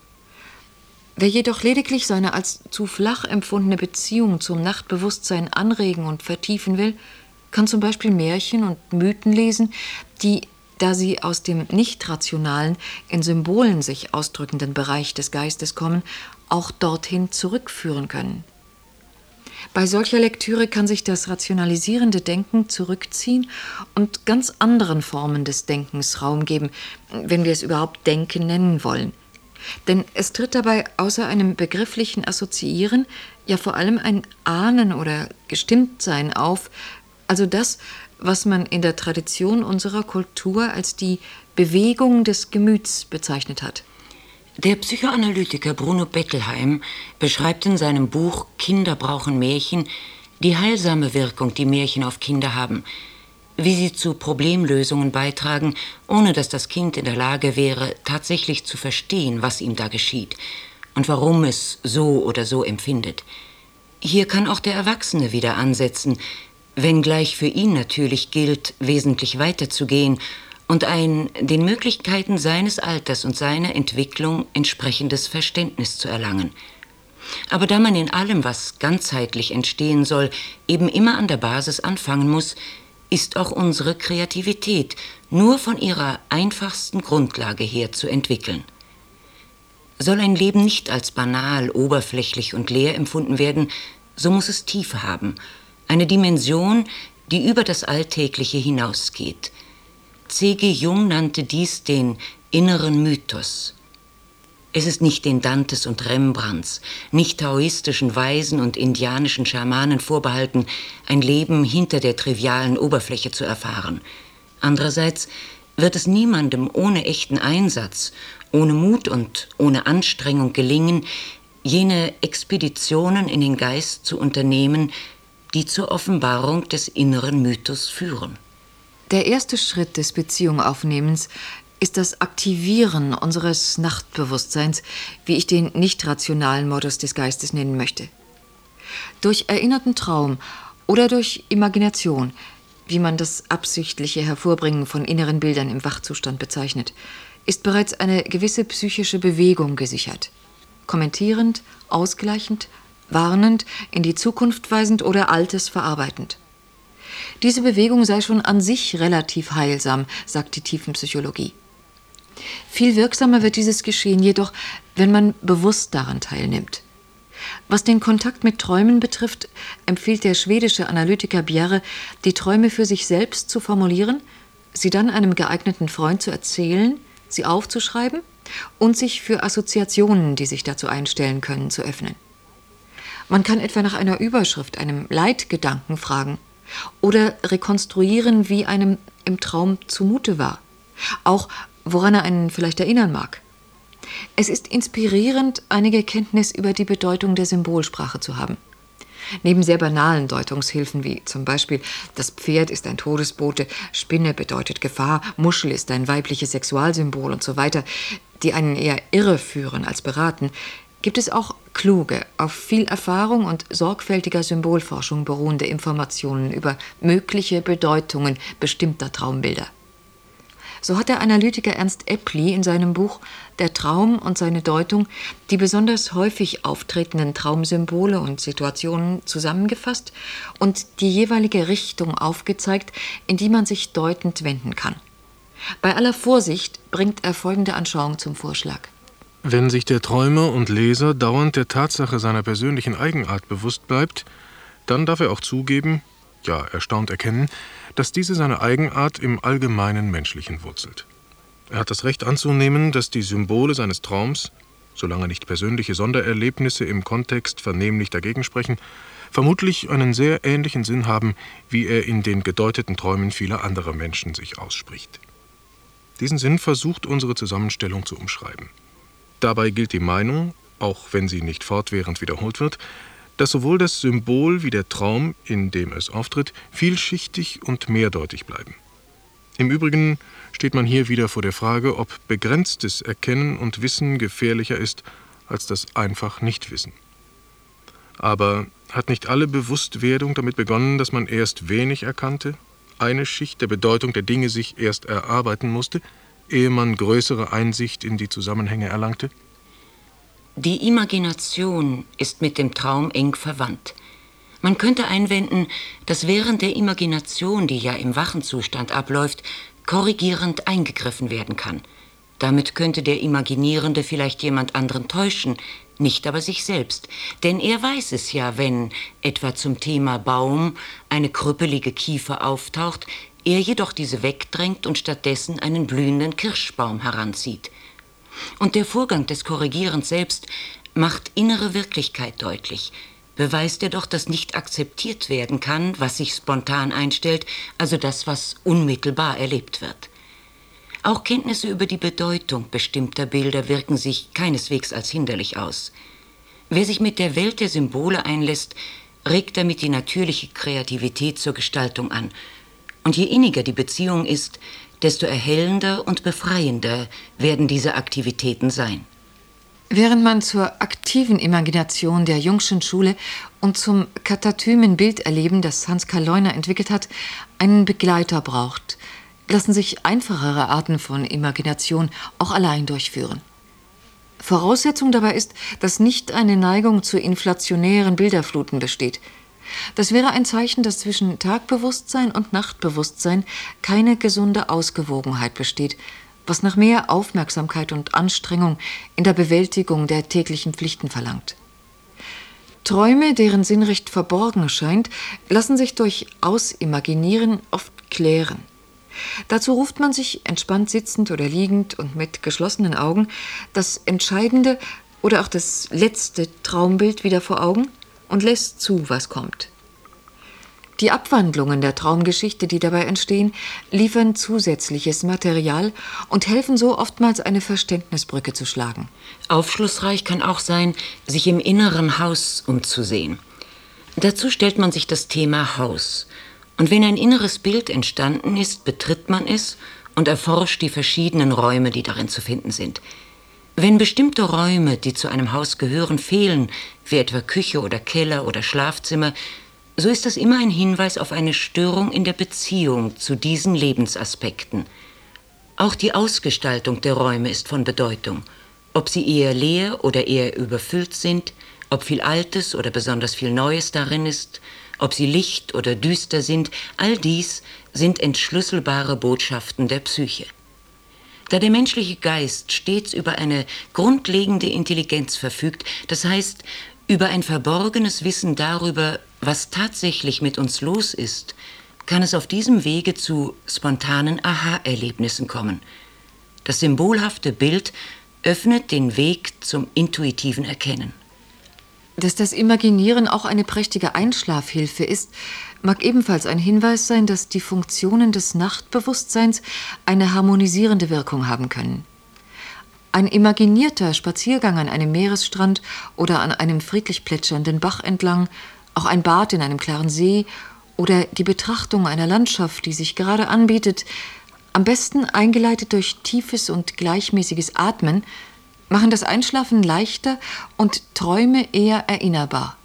Wer jedoch lediglich seine als zu flach empfundene Beziehung zum Nachtbewusstsein anregen und vertiefen will, kann zum Beispiel Märchen und Mythen lesen, die, da sie aus dem nicht-rationalen, in Symbolen sich ausdrückenden Bereich des Geistes kommen, auch dorthin zurückführen können. Bei solcher Lektüre kann sich das rationalisierende Denken zurückziehen und ganz anderen Formen des Denkens Raum geben, wenn wir es überhaupt Denken nennen wollen. Denn es tritt dabei außer einem begrifflichen Assoziieren ja vor allem ein Ahnen oder Gestimmtsein auf, also das, was man in der Tradition unserer Kultur als die Bewegung des Gemüts bezeichnet hat. Der Psychoanalytiker Bruno Bettelheim beschreibt in seinem Buch »Kinder brauchen Märchen« die heilsame Wirkung, die Märchen auf Kinder haben, wie sie zu Problemlösungen beitragen, ohne dass das Kind in der Lage wäre, tatsächlich zu verstehen, was ihm da geschieht und warum es so oder so empfindet. Hier kann auch der Erwachsene wieder ansetzen, wenngleich für ihn natürlich gilt, wesentlich weiterzugehen und ein den Möglichkeiten seines Alters und seiner Entwicklung entsprechendes Verständnis zu erlangen. Aber da man in allem, was ganzheitlich entstehen soll, eben immer an der Basis anfangen muss, ist auch unsere Kreativität nur von ihrer einfachsten Grundlage her zu entwickeln. Soll ein Leben nicht als banal, oberflächlich und leer empfunden werden, so muss es Tiefe haben, eine Dimension, die über das Alltägliche hinausgeht. C.G. Jung nannte dies den inneren Mythos. Es ist nicht den Dantes und Rembrandts, nicht taoistischen Weisen und indianischen Schamanen vorbehalten, ein Leben hinter der trivialen Oberfläche zu erfahren. Andererseits wird es niemandem ohne echten Einsatz, ohne Mut und ohne Anstrengung gelingen, jene Expeditionen in den Geist zu unternehmen, die zur Offenbarung des inneren Mythos führen. Der erste Schritt des Beziehungaufnehmens ist das Aktivieren unseres Nachtbewusstseins, wie ich den nicht-rationalen Modus des Geistes nennen möchte. Durch erinnerten Traum oder durch Imagination, wie man das absichtliche Hervorbringen von inneren Bildern im Wachzustand bezeichnet, ist bereits eine gewisse psychische Bewegung gesichert. Kommentierend, ausgleichend, warnend, in die Zukunft weisend oder Altes verarbeitend. Diese Bewegung sei schon an sich relativ heilsam, sagt die Tiefenpsychologie. Viel wirksamer wird dieses Geschehen jedoch, wenn man bewusst daran teilnimmt. Was den Kontakt mit Träumen betrifft, empfiehlt der schwedische Analytiker Bjerre, die Träume für sich selbst zu formulieren, sie dann einem geeigneten Freund zu erzählen, sie aufzuschreiben und sich für Assoziationen, die sich dazu einstellen können, zu öffnen. Man kann etwa nach einer Überschrift, einem Leitgedanken fragen oder rekonstruieren, wie einem im Traum zumute war, auch woran er einen vielleicht erinnern mag. Es ist inspirierend, einige Kenntnis über die Bedeutung der Symbolsprache zu haben. Neben sehr banalen Deutungshilfen wie zum Beispiel das Pferd ist ein Todesbote, Spinne bedeutet Gefahr, Muschel ist ein weibliches Sexualsymbol und so weiter, die einen eher irreführen als beraten, gibt es auch kluge, auf viel Erfahrung und sorgfältiger Symbolforschung beruhende Informationen über mögliche Bedeutungen bestimmter Traumbilder. So hat der Analytiker Ernst Epli in seinem Buch »Der Traum und seine Deutung« die besonders häufig auftretenden Traumsymbole und Situationen zusammengefasst und die jeweilige Richtung aufgezeigt, in die man sich deutend wenden kann. Bei aller Vorsicht bringt er folgende Anschauung zum Vorschlag. Wenn sich der Träumer und Leser dauernd der Tatsache seiner persönlichen Eigenart bewusst bleibt, dann darf er auch zugeben, ja erstaunt erkennen, dass diese seine Eigenart im allgemeinen Menschlichen wurzelt. Er hat das Recht anzunehmen, dass die Symbole seines Traums, solange nicht persönliche Sondererlebnisse im Kontext vernehmlich dagegen sprechen, vermutlich einen sehr ähnlichen Sinn haben, wie er in den gedeuteten Träumen vieler anderer Menschen sich ausspricht. Diesen Sinn versucht unsere Zusammenstellung zu umschreiben. Dabei gilt die Meinung, auch wenn sie nicht fortwährend wiederholt wird, dass sowohl das Symbol wie der Traum, in dem es auftritt, vielschichtig und mehrdeutig bleiben. Im Übrigen steht man hier wieder vor der Frage, ob begrenztes Erkennen und Wissen gefährlicher ist als das einfach Nichtwissen. Aber hat nicht alle Bewusstwerdung damit begonnen, dass man erst wenig erkannte, eine Schicht der Bedeutung der Dinge sich erst erarbeiten musste, ehe man größere Einsicht in die Zusammenhänge erlangte? Die Imagination ist mit dem Traum eng verwandt. Man könnte einwenden, dass während der Imagination, die ja im wachen Zustand abläuft, korrigierend eingegriffen werden kann. Damit könnte der Imaginierende vielleicht jemand anderen täuschen, nicht aber sich selbst. Denn er weiß es ja, wenn, etwa zum Thema Baum, eine krüppelige Kiefer auftaucht, er jedoch diese wegdrängt und stattdessen einen blühenden Kirschbaum heranzieht. Und der Vorgang des Korrigierens selbst macht innere Wirklichkeit deutlich, beweist er doch, dass nicht akzeptiert werden kann, was sich spontan einstellt, also das, was unmittelbar erlebt wird. Auch Kenntnisse über die Bedeutung bestimmter Bilder wirken sich keineswegs als hinderlich aus. Wer sich mit der Welt der Symbole einlässt, regt damit die natürliche Kreativität zur Gestaltung an. Und je inniger die Beziehung ist, desto erhellender und befreiender werden diese Aktivitäten sein. Während man zur aktiven Imagination der Jungschen Schule und zum katatymen Bilderleben, das Hans Karl Leuner entwickelt hat, einen Begleiter braucht, lassen sich einfachere Arten von Imagination auch allein durchführen. Voraussetzung dabei ist, dass nicht eine Neigung zu inflationären Bilderfluten besteht. Das wäre ein Zeichen, dass zwischen Tagbewusstsein und Nachtbewusstsein keine gesunde Ausgewogenheit besteht, was nach mehr Aufmerksamkeit und Anstrengung in der Bewältigung der täglichen Pflichten verlangt. Träume, deren Sinn recht verborgen scheint, lassen sich durch Ausimaginieren oft klären. Dazu ruft man sich, entspannt sitzend oder liegend und mit geschlossenen Augen, das entscheidende oder auch das letzte Traumbild wieder vor Augen und lässt zu, was kommt. Die Abwandlungen der Traumgeschichte, die dabei entstehen, liefern zusätzliches Material und helfen so oftmals, eine Verständnisbrücke zu schlagen. Aufschlussreich kann auch sein, sich im inneren Haus umzusehen. Dazu stellt man sich das Thema Haus. Und wenn ein inneres Bild entstanden ist, betritt man es und erforscht die verschiedenen Räume, die darin zu finden sind. Wenn bestimmte Räume, die zu einem Haus gehören, fehlen, wie etwa Küche oder Keller oder Schlafzimmer, so ist das immer ein Hinweis auf eine Störung in der Beziehung zu diesen Lebensaspekten. Auch die Ausgestaltung der Räume ist von Bedeutung. Ob sie eher leer oder eher überfüllt sind, ob viel Altes oder besonders viel Neues darin ist, ob sie licht oder düster sind, all dies sind entschlüsselbare Botschaften der Psyche. Da der menschliche Geist stets über eine grundlegende Intelligenz verfügt, das heißt, über ein verborgenes Wissen darüber, was tatsächlich mit uns los ist, kann es auf diesem Wege zu spontanen Aha-Erlebnissen kommen. Das symbolhafte Bild öffnet den Weg zum intuitiven Erkennen. Dass das Imaginieren auch eine prächtige Einschlafhilfe ist, mag ebenfalls ein Hinweis sein, dass die Funktionen des Nachtbewusstseins eine harmonisierende Wirkung haben können. Ein imaginierter Spaziergang an einem Meeresstrand oder an einem friedlich plätschernden Bach entlang, Auch ein Bad in einem klaren See oder die Betrachtung einer Landschaft, die sich gerade anbietet, am besten eingeleitet durch tiefes und gleichmäßiges Atmen, machen das Einschlafen leichter und Träume eher erinnerbar.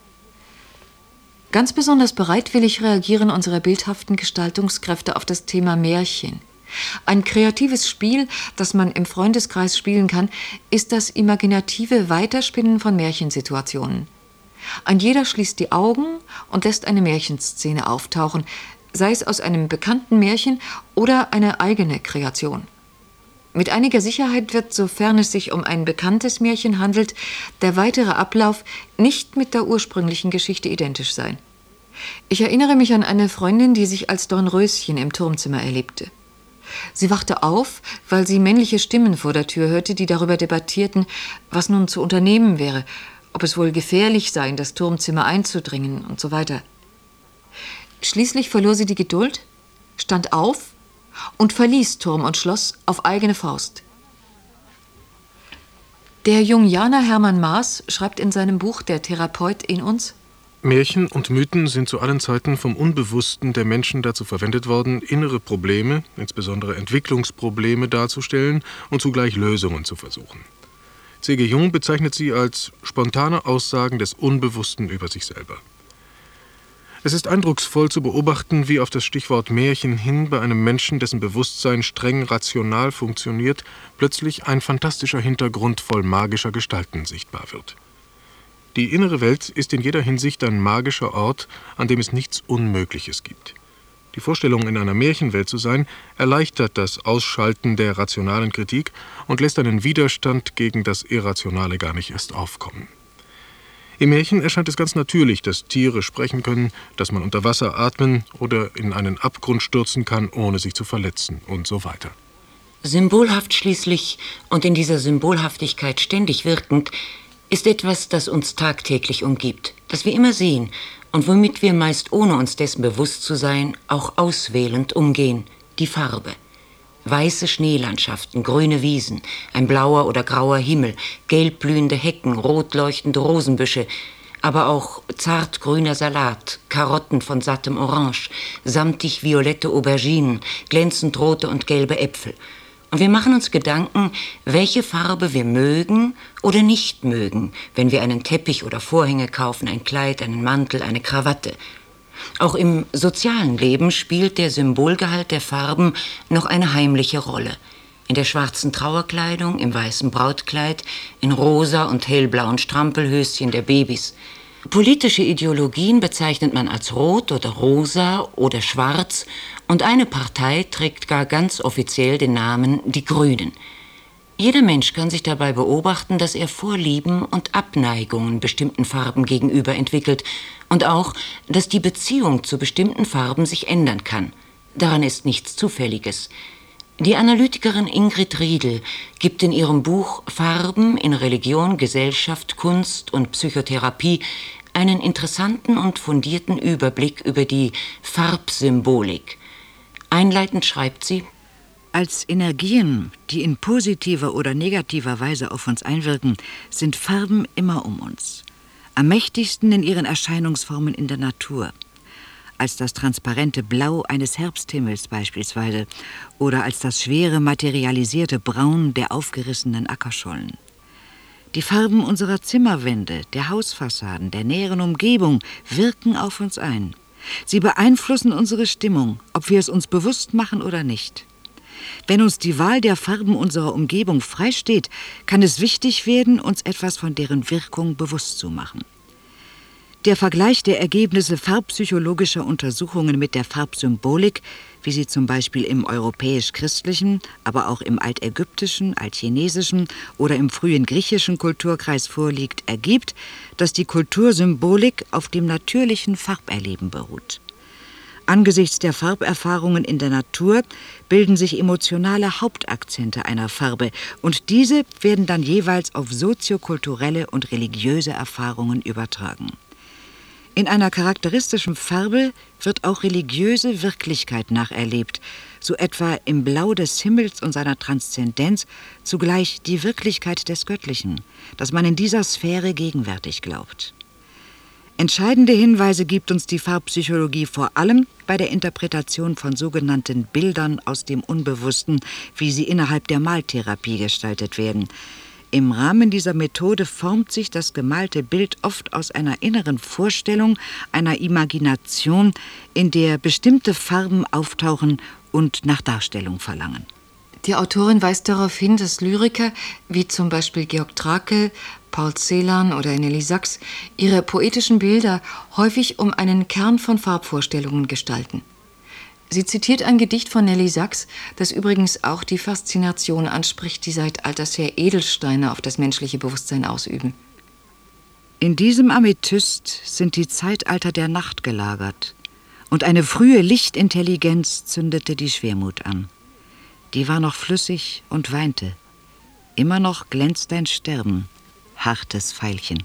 Ganz besonders bereitwillig reagieren unsere bildhaften Gestaltungskräfte auf das Thema Märchen. Ein kreatives Spiel, das man im Freundeskreis spielen kann, ist das imaginative Weiterspinnen von Märchensituationen. Ein jeder schließt die Augen und lässt eine Märchenszene auftauchen, sei es aus einem bekannten Märchen oder eine eigene Kreation. Mit einiger Sicherheit wird, sofern es sich um ein bekanntes Märchen handelt, der weitere Ablauf nicht mit der ursprünglichen Geschichte identisch sein. Ich erinnere mich an eine Freundin, die sich als Dornröschen im Turmzimmer erlebte. Sie wachte auf, weil sie männliche Stimmen vor der Tür hörte, die darüber debattierten, was nun zu unternehmen wäre, ob es wohl gefährlich sei, in das Turmzimmer einzudringen und so weiter. Schließlich verlor sie die Geduld, stand auf und verließ Turm und Schloss auf eigene Faust. Der Jungianer Hermann Maaß schreibt in seinem Buch »Der Therapeut in uns«: Märchen und Mythen sind zu allen Zeiten vom Unbewussten der Menschen dazu verwendet worden, innere Probleme, insbesondere Entwicklungsprobleme, darzustellen und zugleich Lösungen zu versuchen. C.G. Jung bezeichnet sie als spontane Aussagen des Unbewussten über sich selber. Es ist eindrucksvoll zu beobachten, wie auf das Stichwort Märchen hin bei einem Menschen, dessen Bewusstsein streng rational funktioniert, plötzlich ein fantastischer Hintergrund voll magischer Gestalten sichtbar wird. Die innere Welt ist in jeder Hinsicht ein magischer Ort, an dem es nichts Unmögliches gibt. Die Vorstellung, in einer Märchenwelt zu sein, erleichtert das Ausschalten der rationalen Kritik und lässt einen Widerstand gegen das Irrationale gar nicht erst aufkommen. Im Märchen erscheint es ganz natürlich, dass Tiere sprechen können, dass man unter Wasser atmen oder in einen Abgrund stürzen kann, ohne sich zu verletzen und so weiter. Symbolhaft schließlich und in dieser Symbolhaftigkeit ständig wirkend ist etwas, das uns tagtäglich umgibt, das wir immer sehen und womit wir meist ohne uns dessen bewusst zu sein auch auswählend umgehen: die Farbe. Weiße Schneelandschaften, grüne Wiesen, ein blauer oder grauer Himmel, gelb blühende Hecken, rot leuchtende Rosenbüsche, aber auch zartgrüner Salat, Karotten von sattem Orange, samtig violette Auberginen, glänzend rote und gelbe Äpfel. Und wir machen uns Gedanken, welche Farbe wir mögen oder nicht mögen, wenn wir einen Teppich oder Vorhänge kaufen, ein Kleid, einen Mantel, eine Krawatte. Auch im sozialen Leben spielt der Symbolgehalt der Farben noch eine heimliche Rolle. In der schwarzen Trauerkleidung, im weißen Brautkleid, in rosa und hellblauen Strampelhöschen der Babys. Politische Ideologien bezeichnet man als rot oder rosa oder schwarz und eine Partei trägt gar ganz offiziell den Namen Die Grünen. Jeder Mensch kann sich dabei beobachten, dass er Vorlieben und Abneigungen bestimmten Farben gegenüber entwickelt und auch, dass die Beziehung zu bestimmten Farben sich ändern kann. Daran ist nichts Zufälliges. Die Analytikerin Ingrid Riedel gibt in ihrem Buch Farben in Religion, Gesellschaft, Kunst und Psychotherapie einen interessanten und fundierten Überblick über die Farbsymbolik. Einleitend schreibt sie: Als Energien, die in positiver oder negativer Weise auf uns einwirken, sind Farben immer um uns. Am mächtigsten in ihren Erscheinungsformen in der Natur. Als das transparente Blau eines Herbsthimmels beispielsweise oder als das schwere materialisierte Braun der aufgerissenen Ackerschollen. Die Farben unserer Zimmerwände, der Hausfassaden, der näheren Umgebung wirken auf uns ein. Sie beeinflussen unsere Stimmung, ob wir es uns bewusst machen oder nicht. Wenn uns die Wahl der Farben unserer Umgebung freisteht, kann es wichtig werden, uns etwas von deren Wirkung bewusst zu machen. Der Vergleich der Ergebnisse farbpsychologischer Untersuchungen mit der Farbsymbolik, wie sie zum Beispiel im europäisch-christlichen, aber auch im altägyptischen, altchinesischen oder im frühen griechischen Kulturkreis vorliegt, ergibt, dass die Kultursymbolik auf dem natürlichen Farberleben beruht. Angesichts der Farberfahrungen in der Natur bilden sich emotionale Hauptakzente einer Farbe und diese werden dann jeweils auf soziokulturelle und religiöse Erfahrungen übertragen. In einer charakteristischen Farbe wird auch religiöse Wirklichkeit nacherlebt, so etwa im Blau des Himmels und seiner Transzendenz zugleich die Wirklichkeit des Göttlichen, das man in dieser Sphäre gegenwärtig glaubt. Entscheidende Hinweise gibt uns die Farbpsychologie vor allem bei der Interpretation von sogenannten Bildern aus dem Unbewussten, wie sie innerhalb der Maltherapie gestaltet werden. Im Rahmen dieser Methode formt sich das gemalte Bild oft aus einer inneren Vorstellung, einer Imagination, in der bestimmte Farben auftauchen und nach Darstellung verlangen. Die Autorin weist darauf hin, dass Lyriker, wie zum Beispiel Georg Trakl, Paul Celan oder Nelly Sachs, ihre poetischen Bilder häufig um einen Kern von Farbvorstellungen gestalten. Sie zitiert ein Gedicht von Nelly Sachs, das übrigens auch die Faszination anspricht, die seit alters her Edelsteine auf das menschliche Bewusstsein ausüben. In diesem Amethyst sind die Zeitalter der Nacht gelagert, und eine frühe Lichtintelligenz zündete die Schwermut an. Die war noch flüssig und weinte. Immer noch glänzt dein Sterben, hartes Veilchen.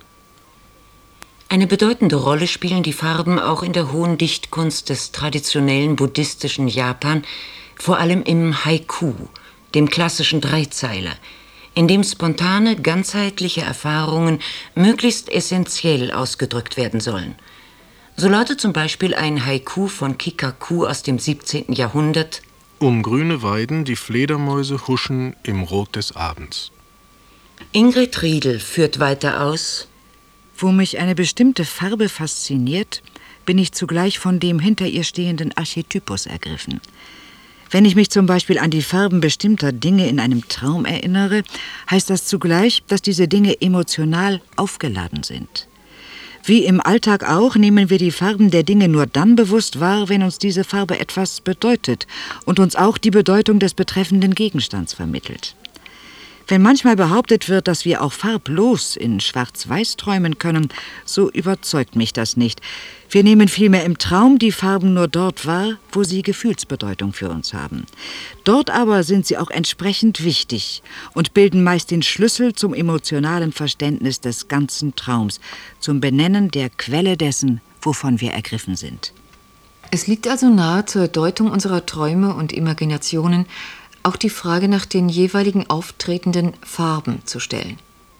Eine bedeutende Rolle spielen die Farben auch in der hohen Dichtkunst des traditionellen buddhistischen Japan, vor allem im Haiku, dem klassischen Dreizeiler, in dem spontane, ganzheitliche Erfahrungen möglichst essentiell ausgedrückt werden sollen. So lautet zum Beispiel ein Haiku von Kikaku aus dem 17. Jahrhundert: Um grüne Weiden die Fledermäuse huschen im Rot des Abends. Ingrid Riedel führt weiter aus: Wo mich eine bestimmte Farbe fasziniert, bin ich zugleich von dem hinter ihr stehenden Archetypus ergriffen. Wenn ich mich zum Beispiel an die Farben bestimmter Dinge in einem Traum erinnere, heißt das zugleich, dass diese Dinge emotional aufgeladen sind. Wie im Alltag auch, nehmen wir die Farben der Dinge nur dann bewusst wahr, wenn uns diese Farbe etwas bedeutet und uns auch die Bedeutung des betreffenden Gegenstands vermittelt. Wenn manchmal behauptet wird, dass wir auch farblos in Schwarz-Weiß träumen können, so überzeugt mich das nicht. Wir nehmen vielmehr im Traum die Farben nur dort wahr, wo sie Gefühlsbedeutung für uns haben. Dort aber sind sie auch entsprechend wichtig und bilden meist den Schlüssel zum emotionalen Verständnis des ganzen Traums, zum Benennen der Quelle dessen, wovon wir ergriffen sind. Es liegt also nahe, zur Deutung unserer Träume und Imaginationen auch die Frage nach den jeweiligen auftretenden Farben zu stellen.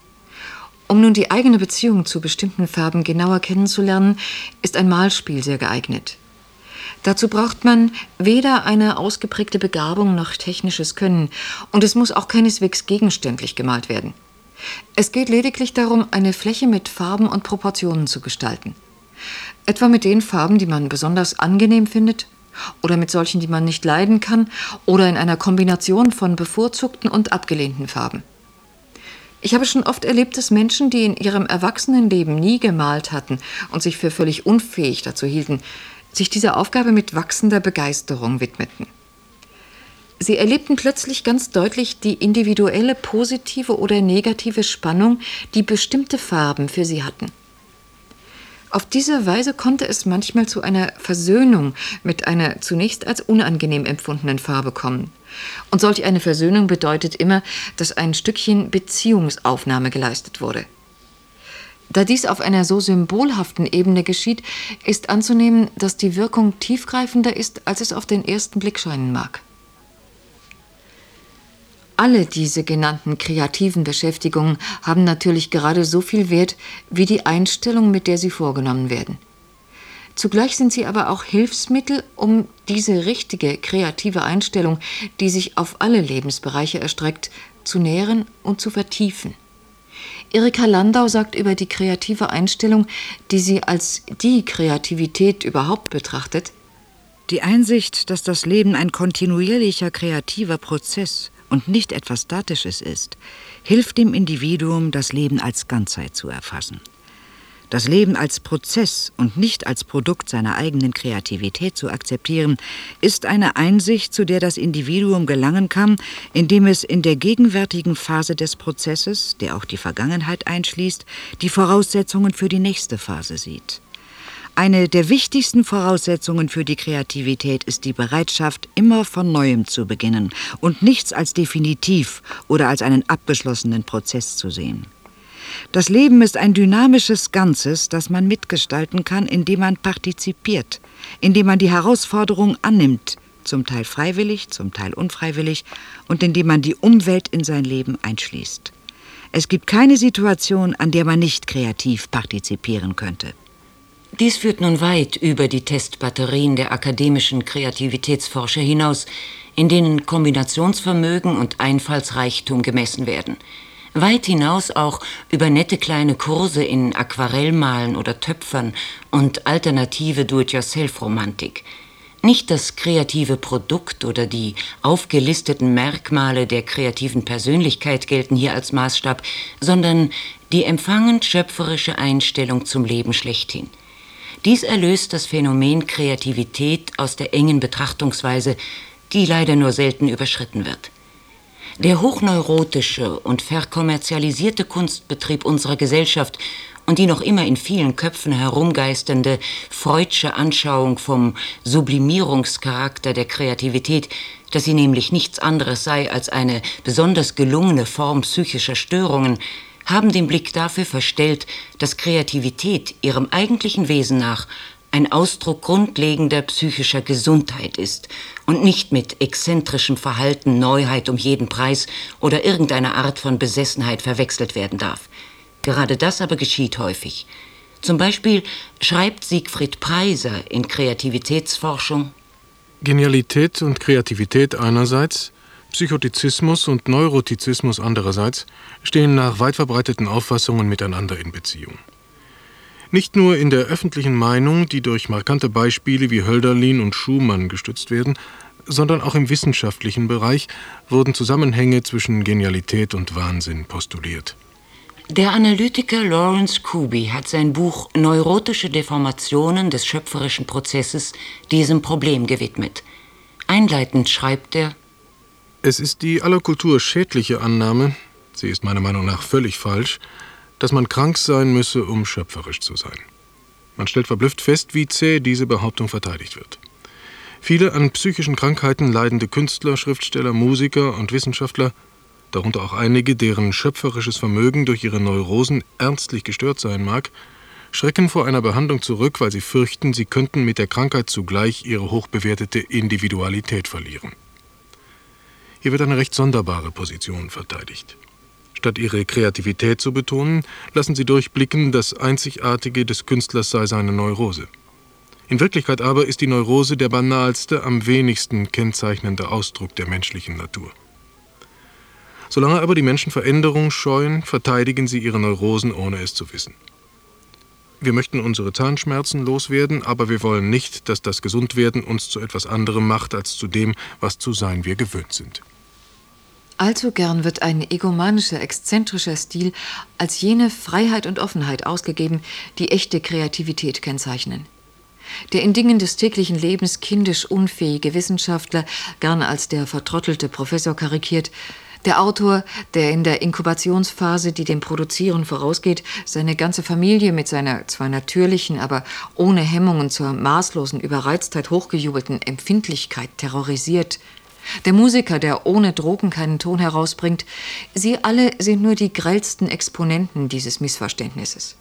Um nun die eigene Beziehung zu bestimmten Farben genauer kennenzulernen, ist ein Malspiel sehr geeignet. Dazu braucht man weder eine ausgeprägte Begabung noch technisches Können, und es muss auch keineswegs gegenständlich gemalt werden. Es geht lediglich darum, eine Fläche mit Farben und Proportionen zu gestalten. Etwa mit den Farben, die man besonders angenehm findet, oder mit solchen, die man nicht leiden kann, oder in einer Kombination von bevorzugten und abgelehnten Farben. Ich habe schon oft erlebt, dass Menschen, die in ihrem Erwachsenenleben nie gemalt hatten und sich für völlig unfähig dazu hielten, sich dieser Aufgabe mit wachsender Begeisterung widmeten. Sie erlebten plötzlich ganz deutlich die individuelle positive oder negative Spannung, die bestimmte Farben für sie hatten. Auf diese Weise konnte es manchmal zu einer Versöhnung mit einer zunächst als unangenehm empfundenen Farbe kommen. Und solch eine Versöhnung bedeutet immer, dass ein Stückchen Beziehungsaufnahme geleistet wurde. Da dies auf einer so symbolhaften Ebene geschieht, ist anzunehmen, dass die Wirkung tiefgreifender ist, als es auf den ersten Blick scheinen mag. Alle diese genannten kreativen Beschäftigungen haben natürlich gerade so viel Wert wie die Einstellung, mit der sie vorgenommen werden. Zugleich sind sie aber auch Hilfsmittel, um diese richtige kreative Einstellung, die sich auf alle Lebensbereiche erstreckt, zu nähren und zu vertiefen. Erika Landau sagt über die kreative Einstellung, die sie als die Kreativität überhaupt betrachtet: Die Einsicht, dass das Leben ein kontinuierlicher kreativer Prozess und nicht etwas Statisches ist, hilft dem Individuum, das Leben als Ganzheit zu erfassen. Das Leben als Prozess und nicht als Produkt seiner eigenen Kreativität zu akzeptieren, ist eine Einsicht, zu der das Individuum gelangen kann, indem es in der gegenwärtigen Phase des Prozesses, der auch die Vergangenheit einschließt, die Voraussetzungen für die nächste Phase sieht. Eine der wichtigsten Voraussetzungen für die Kreativität ist die Bereitschaft, immer von Neuem zu beginnen und nichts als definitiv oder als einen abgeschlossenen Prozess zu sehen. Das Leben ist ein dynamisches Ganzes, das man mitgestalten kann, indem man partizipiert, indem man die Herausforderung annimmt, zum Teil freiwillig, zum Teil unfreiwillig, und indem man die Umwelt in sein Leben einschließt. Es gibt keine Situation, an der man nicht kreativ partizipieren könnte. Dies führt nun weit über die Testbatterien der akademischen Kreativitätsforscher hinaus, in denen Kombinationsvermögen und Einfallsreichtum gemessen werden. Weit hinaus auch über nette kleine Kurse in Aquarellmalen oder Töpfern und alternative Do-it-yourself-Romantik. Nicht das kreative Produkt oder die aufgelisteten Merkmale der kreativen Persönlichkeit gelten hier als Maßstab, sondern die empfangend-schöpferische Einstellung zum Leben schlechthin. Dies erlöst das Phänomen Kreativität aus der engen Betrachtungsweise, die leider nur selten überschritten wird. Der hochneurotische und verkommerzialisierte Kunstbetrieb unserer Gesellschaft und die noch immer in vielen Köpfen herumgeisternde Freudsche Anschauung vom Sublimierungscharakter der Kreativität, dass sie nämlich nichts anderes sei als eine besonders gelungene Form psychischer Störungen, haben den Blick dafür verstellt, dass Kreativität ihrem eigentlichen Wesen nach ein Ausdruck grundlegender psychischer Gesundheit ist und nicht mit exzentrischem Verhalten, Neuheit um jeden Preis oder irgendeiner Art von Besessenheit verwechselt werden darf. Gerade das aber geschieht häufig. Zum Beispiel schreibt Siegfried Preiser in Kreativitätsforschung: Genialität und Kreativität einerseits, Psychotizismus und Neurotizismus andererseits stehen nach weit verbreiteten Auffassungen miteinander in Beziehung. Nicht nur in der öffentlichen Meinung, die durch markante Beispiele wie Hölderlin und Schumann gestützt werden, sondern auch im wissenschaftlichen Bereich wurden Zusammenhänge zwischen Genialität und Wahnsinn postuliert. Der Analytiker Lawrence Kuby hat sein Buch Neurotische Deformationen des schöpferischen Prozesses diesem Problem gewidmet. Einleitend schreibt er: Es ist die aller Kultur schädliche Annahme, sie ist meiner Meinung nach völlig falsch, dass man krank sein müsse, um schöpferisch zu sein. Man stellt verblüfft fest, wie zäh diese Behauptung verteidigt wird. Viele an psychischen Krankheiten leidende Künstler, Schriftsteller, Musiker und Wissenschaftler, darunter auch einige, deren schöpferisches Vermögen durch ihre Neurosen ernstlich gestört sein mag, schrecken vor einer Behandlung zurück, weil sie fürchten, sie könnten mit der Krankheit zugleich ihre hochbewertete Individualität verlieren. Hier wird eine recht sonderbare Position verteidigt. Statt ihre Kreativität zu betonen, lassen sie durchblicken, das Einzigartige des Künstlers sei seine Neurose. In Wirklichkeit aber ist die Neurose der banalste, am wenigsten kennzeichnende Ausdruck der menschlichen Natur. Solange aber die Menschen Veränderung scheuen, verteidigen sie ihre Neurosen, ohne es zu wissen. Wir möchten unsere Zahnschmerzen loswerden, aber wir wollen nicht, dass das Gesundwerden uns zu etwas anderem macht, als zu dem, was zu sein wir gewöhnt sind. Allzu gern wird ein egomanischer, exzentrischer Stil als jene Freiheit und Offenheit ausgegeben, die echte Kreativität kennzeichnen. Der in Dingen des täglichen Lebens kindisch unfähige Wissenschaftler, gern als der vertrottelte Professor karikiert, der Autor, der in der Inkubationsphase, die dem Produzieren vorausgeht, seine ganze Familie mit seiner zwar natürlichen, aber ohne Hemmungen zur maßlosen Überreiztheit hochgejubelten Empfindlichkeit terrorisiert, der Musiker, der ohne Drogen keinen Ton herausbringt, sie alle sind nur die grellsten Exponenten dieses Missverständnisses.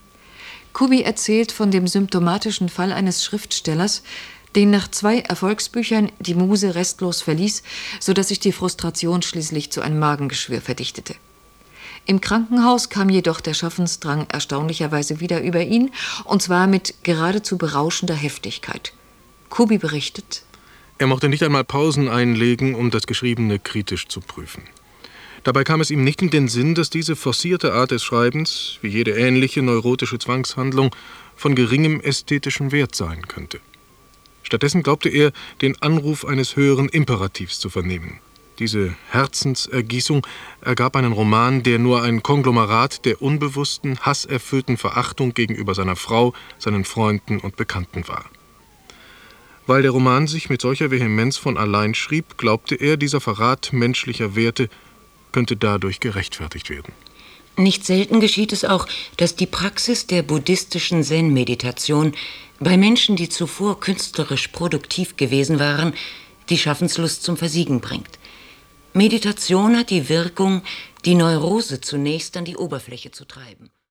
Kuby erzählt von dem symptomatischen Fall eines Schriftstellers, den nach 2 Erfolgsbüchern die Muse restlos verließ, sodass sich die Frustration schließlich zu einem Magengeschwür verdichtete. Im Krankenhaus kam jedoch der Schaffensdrang erstaunlicherweise wieder über ihn, und zwar mit geradezu berauschender Heftigkeit. Kuby berichtet: Er mochte nicht einmal Pausen einlegen, um das Geschriebene kritisch zu prüfen. Dabei kam es ihm nicht in den Sinn, dass diese forcierte Art des Schreibens, wie jede ähnliche neurotische Zwangshandlung, von geringem ästhetischen Wert sein könnte. Stattdessen glaubte er, den Anruf eines höheren Imperativs zu vernehmen. Diese Herzensergießung ergab einen Roman, der nur ein Konglomerat der unbewussten, hasserfüllten Verachtung gegenüber seiner Frau, seinen Freunden und Bekannten war. Weil der Roman sich mit solcher Vehemenz von allein schrieb, glaubte er, dieser Verrat menschlicher Werte könnte dadurch gerechtfertigt werden. Nicht selten geschieht es auch, dass die Praxis der buddhistischen Zen-Meditation bei Menschen, die zuvor künstlerisch produktiv gewesen waren, die Schaffenslust zum Versiegen bringt. Meditation hat die Wirkung, die Neurose zunächst an die Oberfläche zu treiben.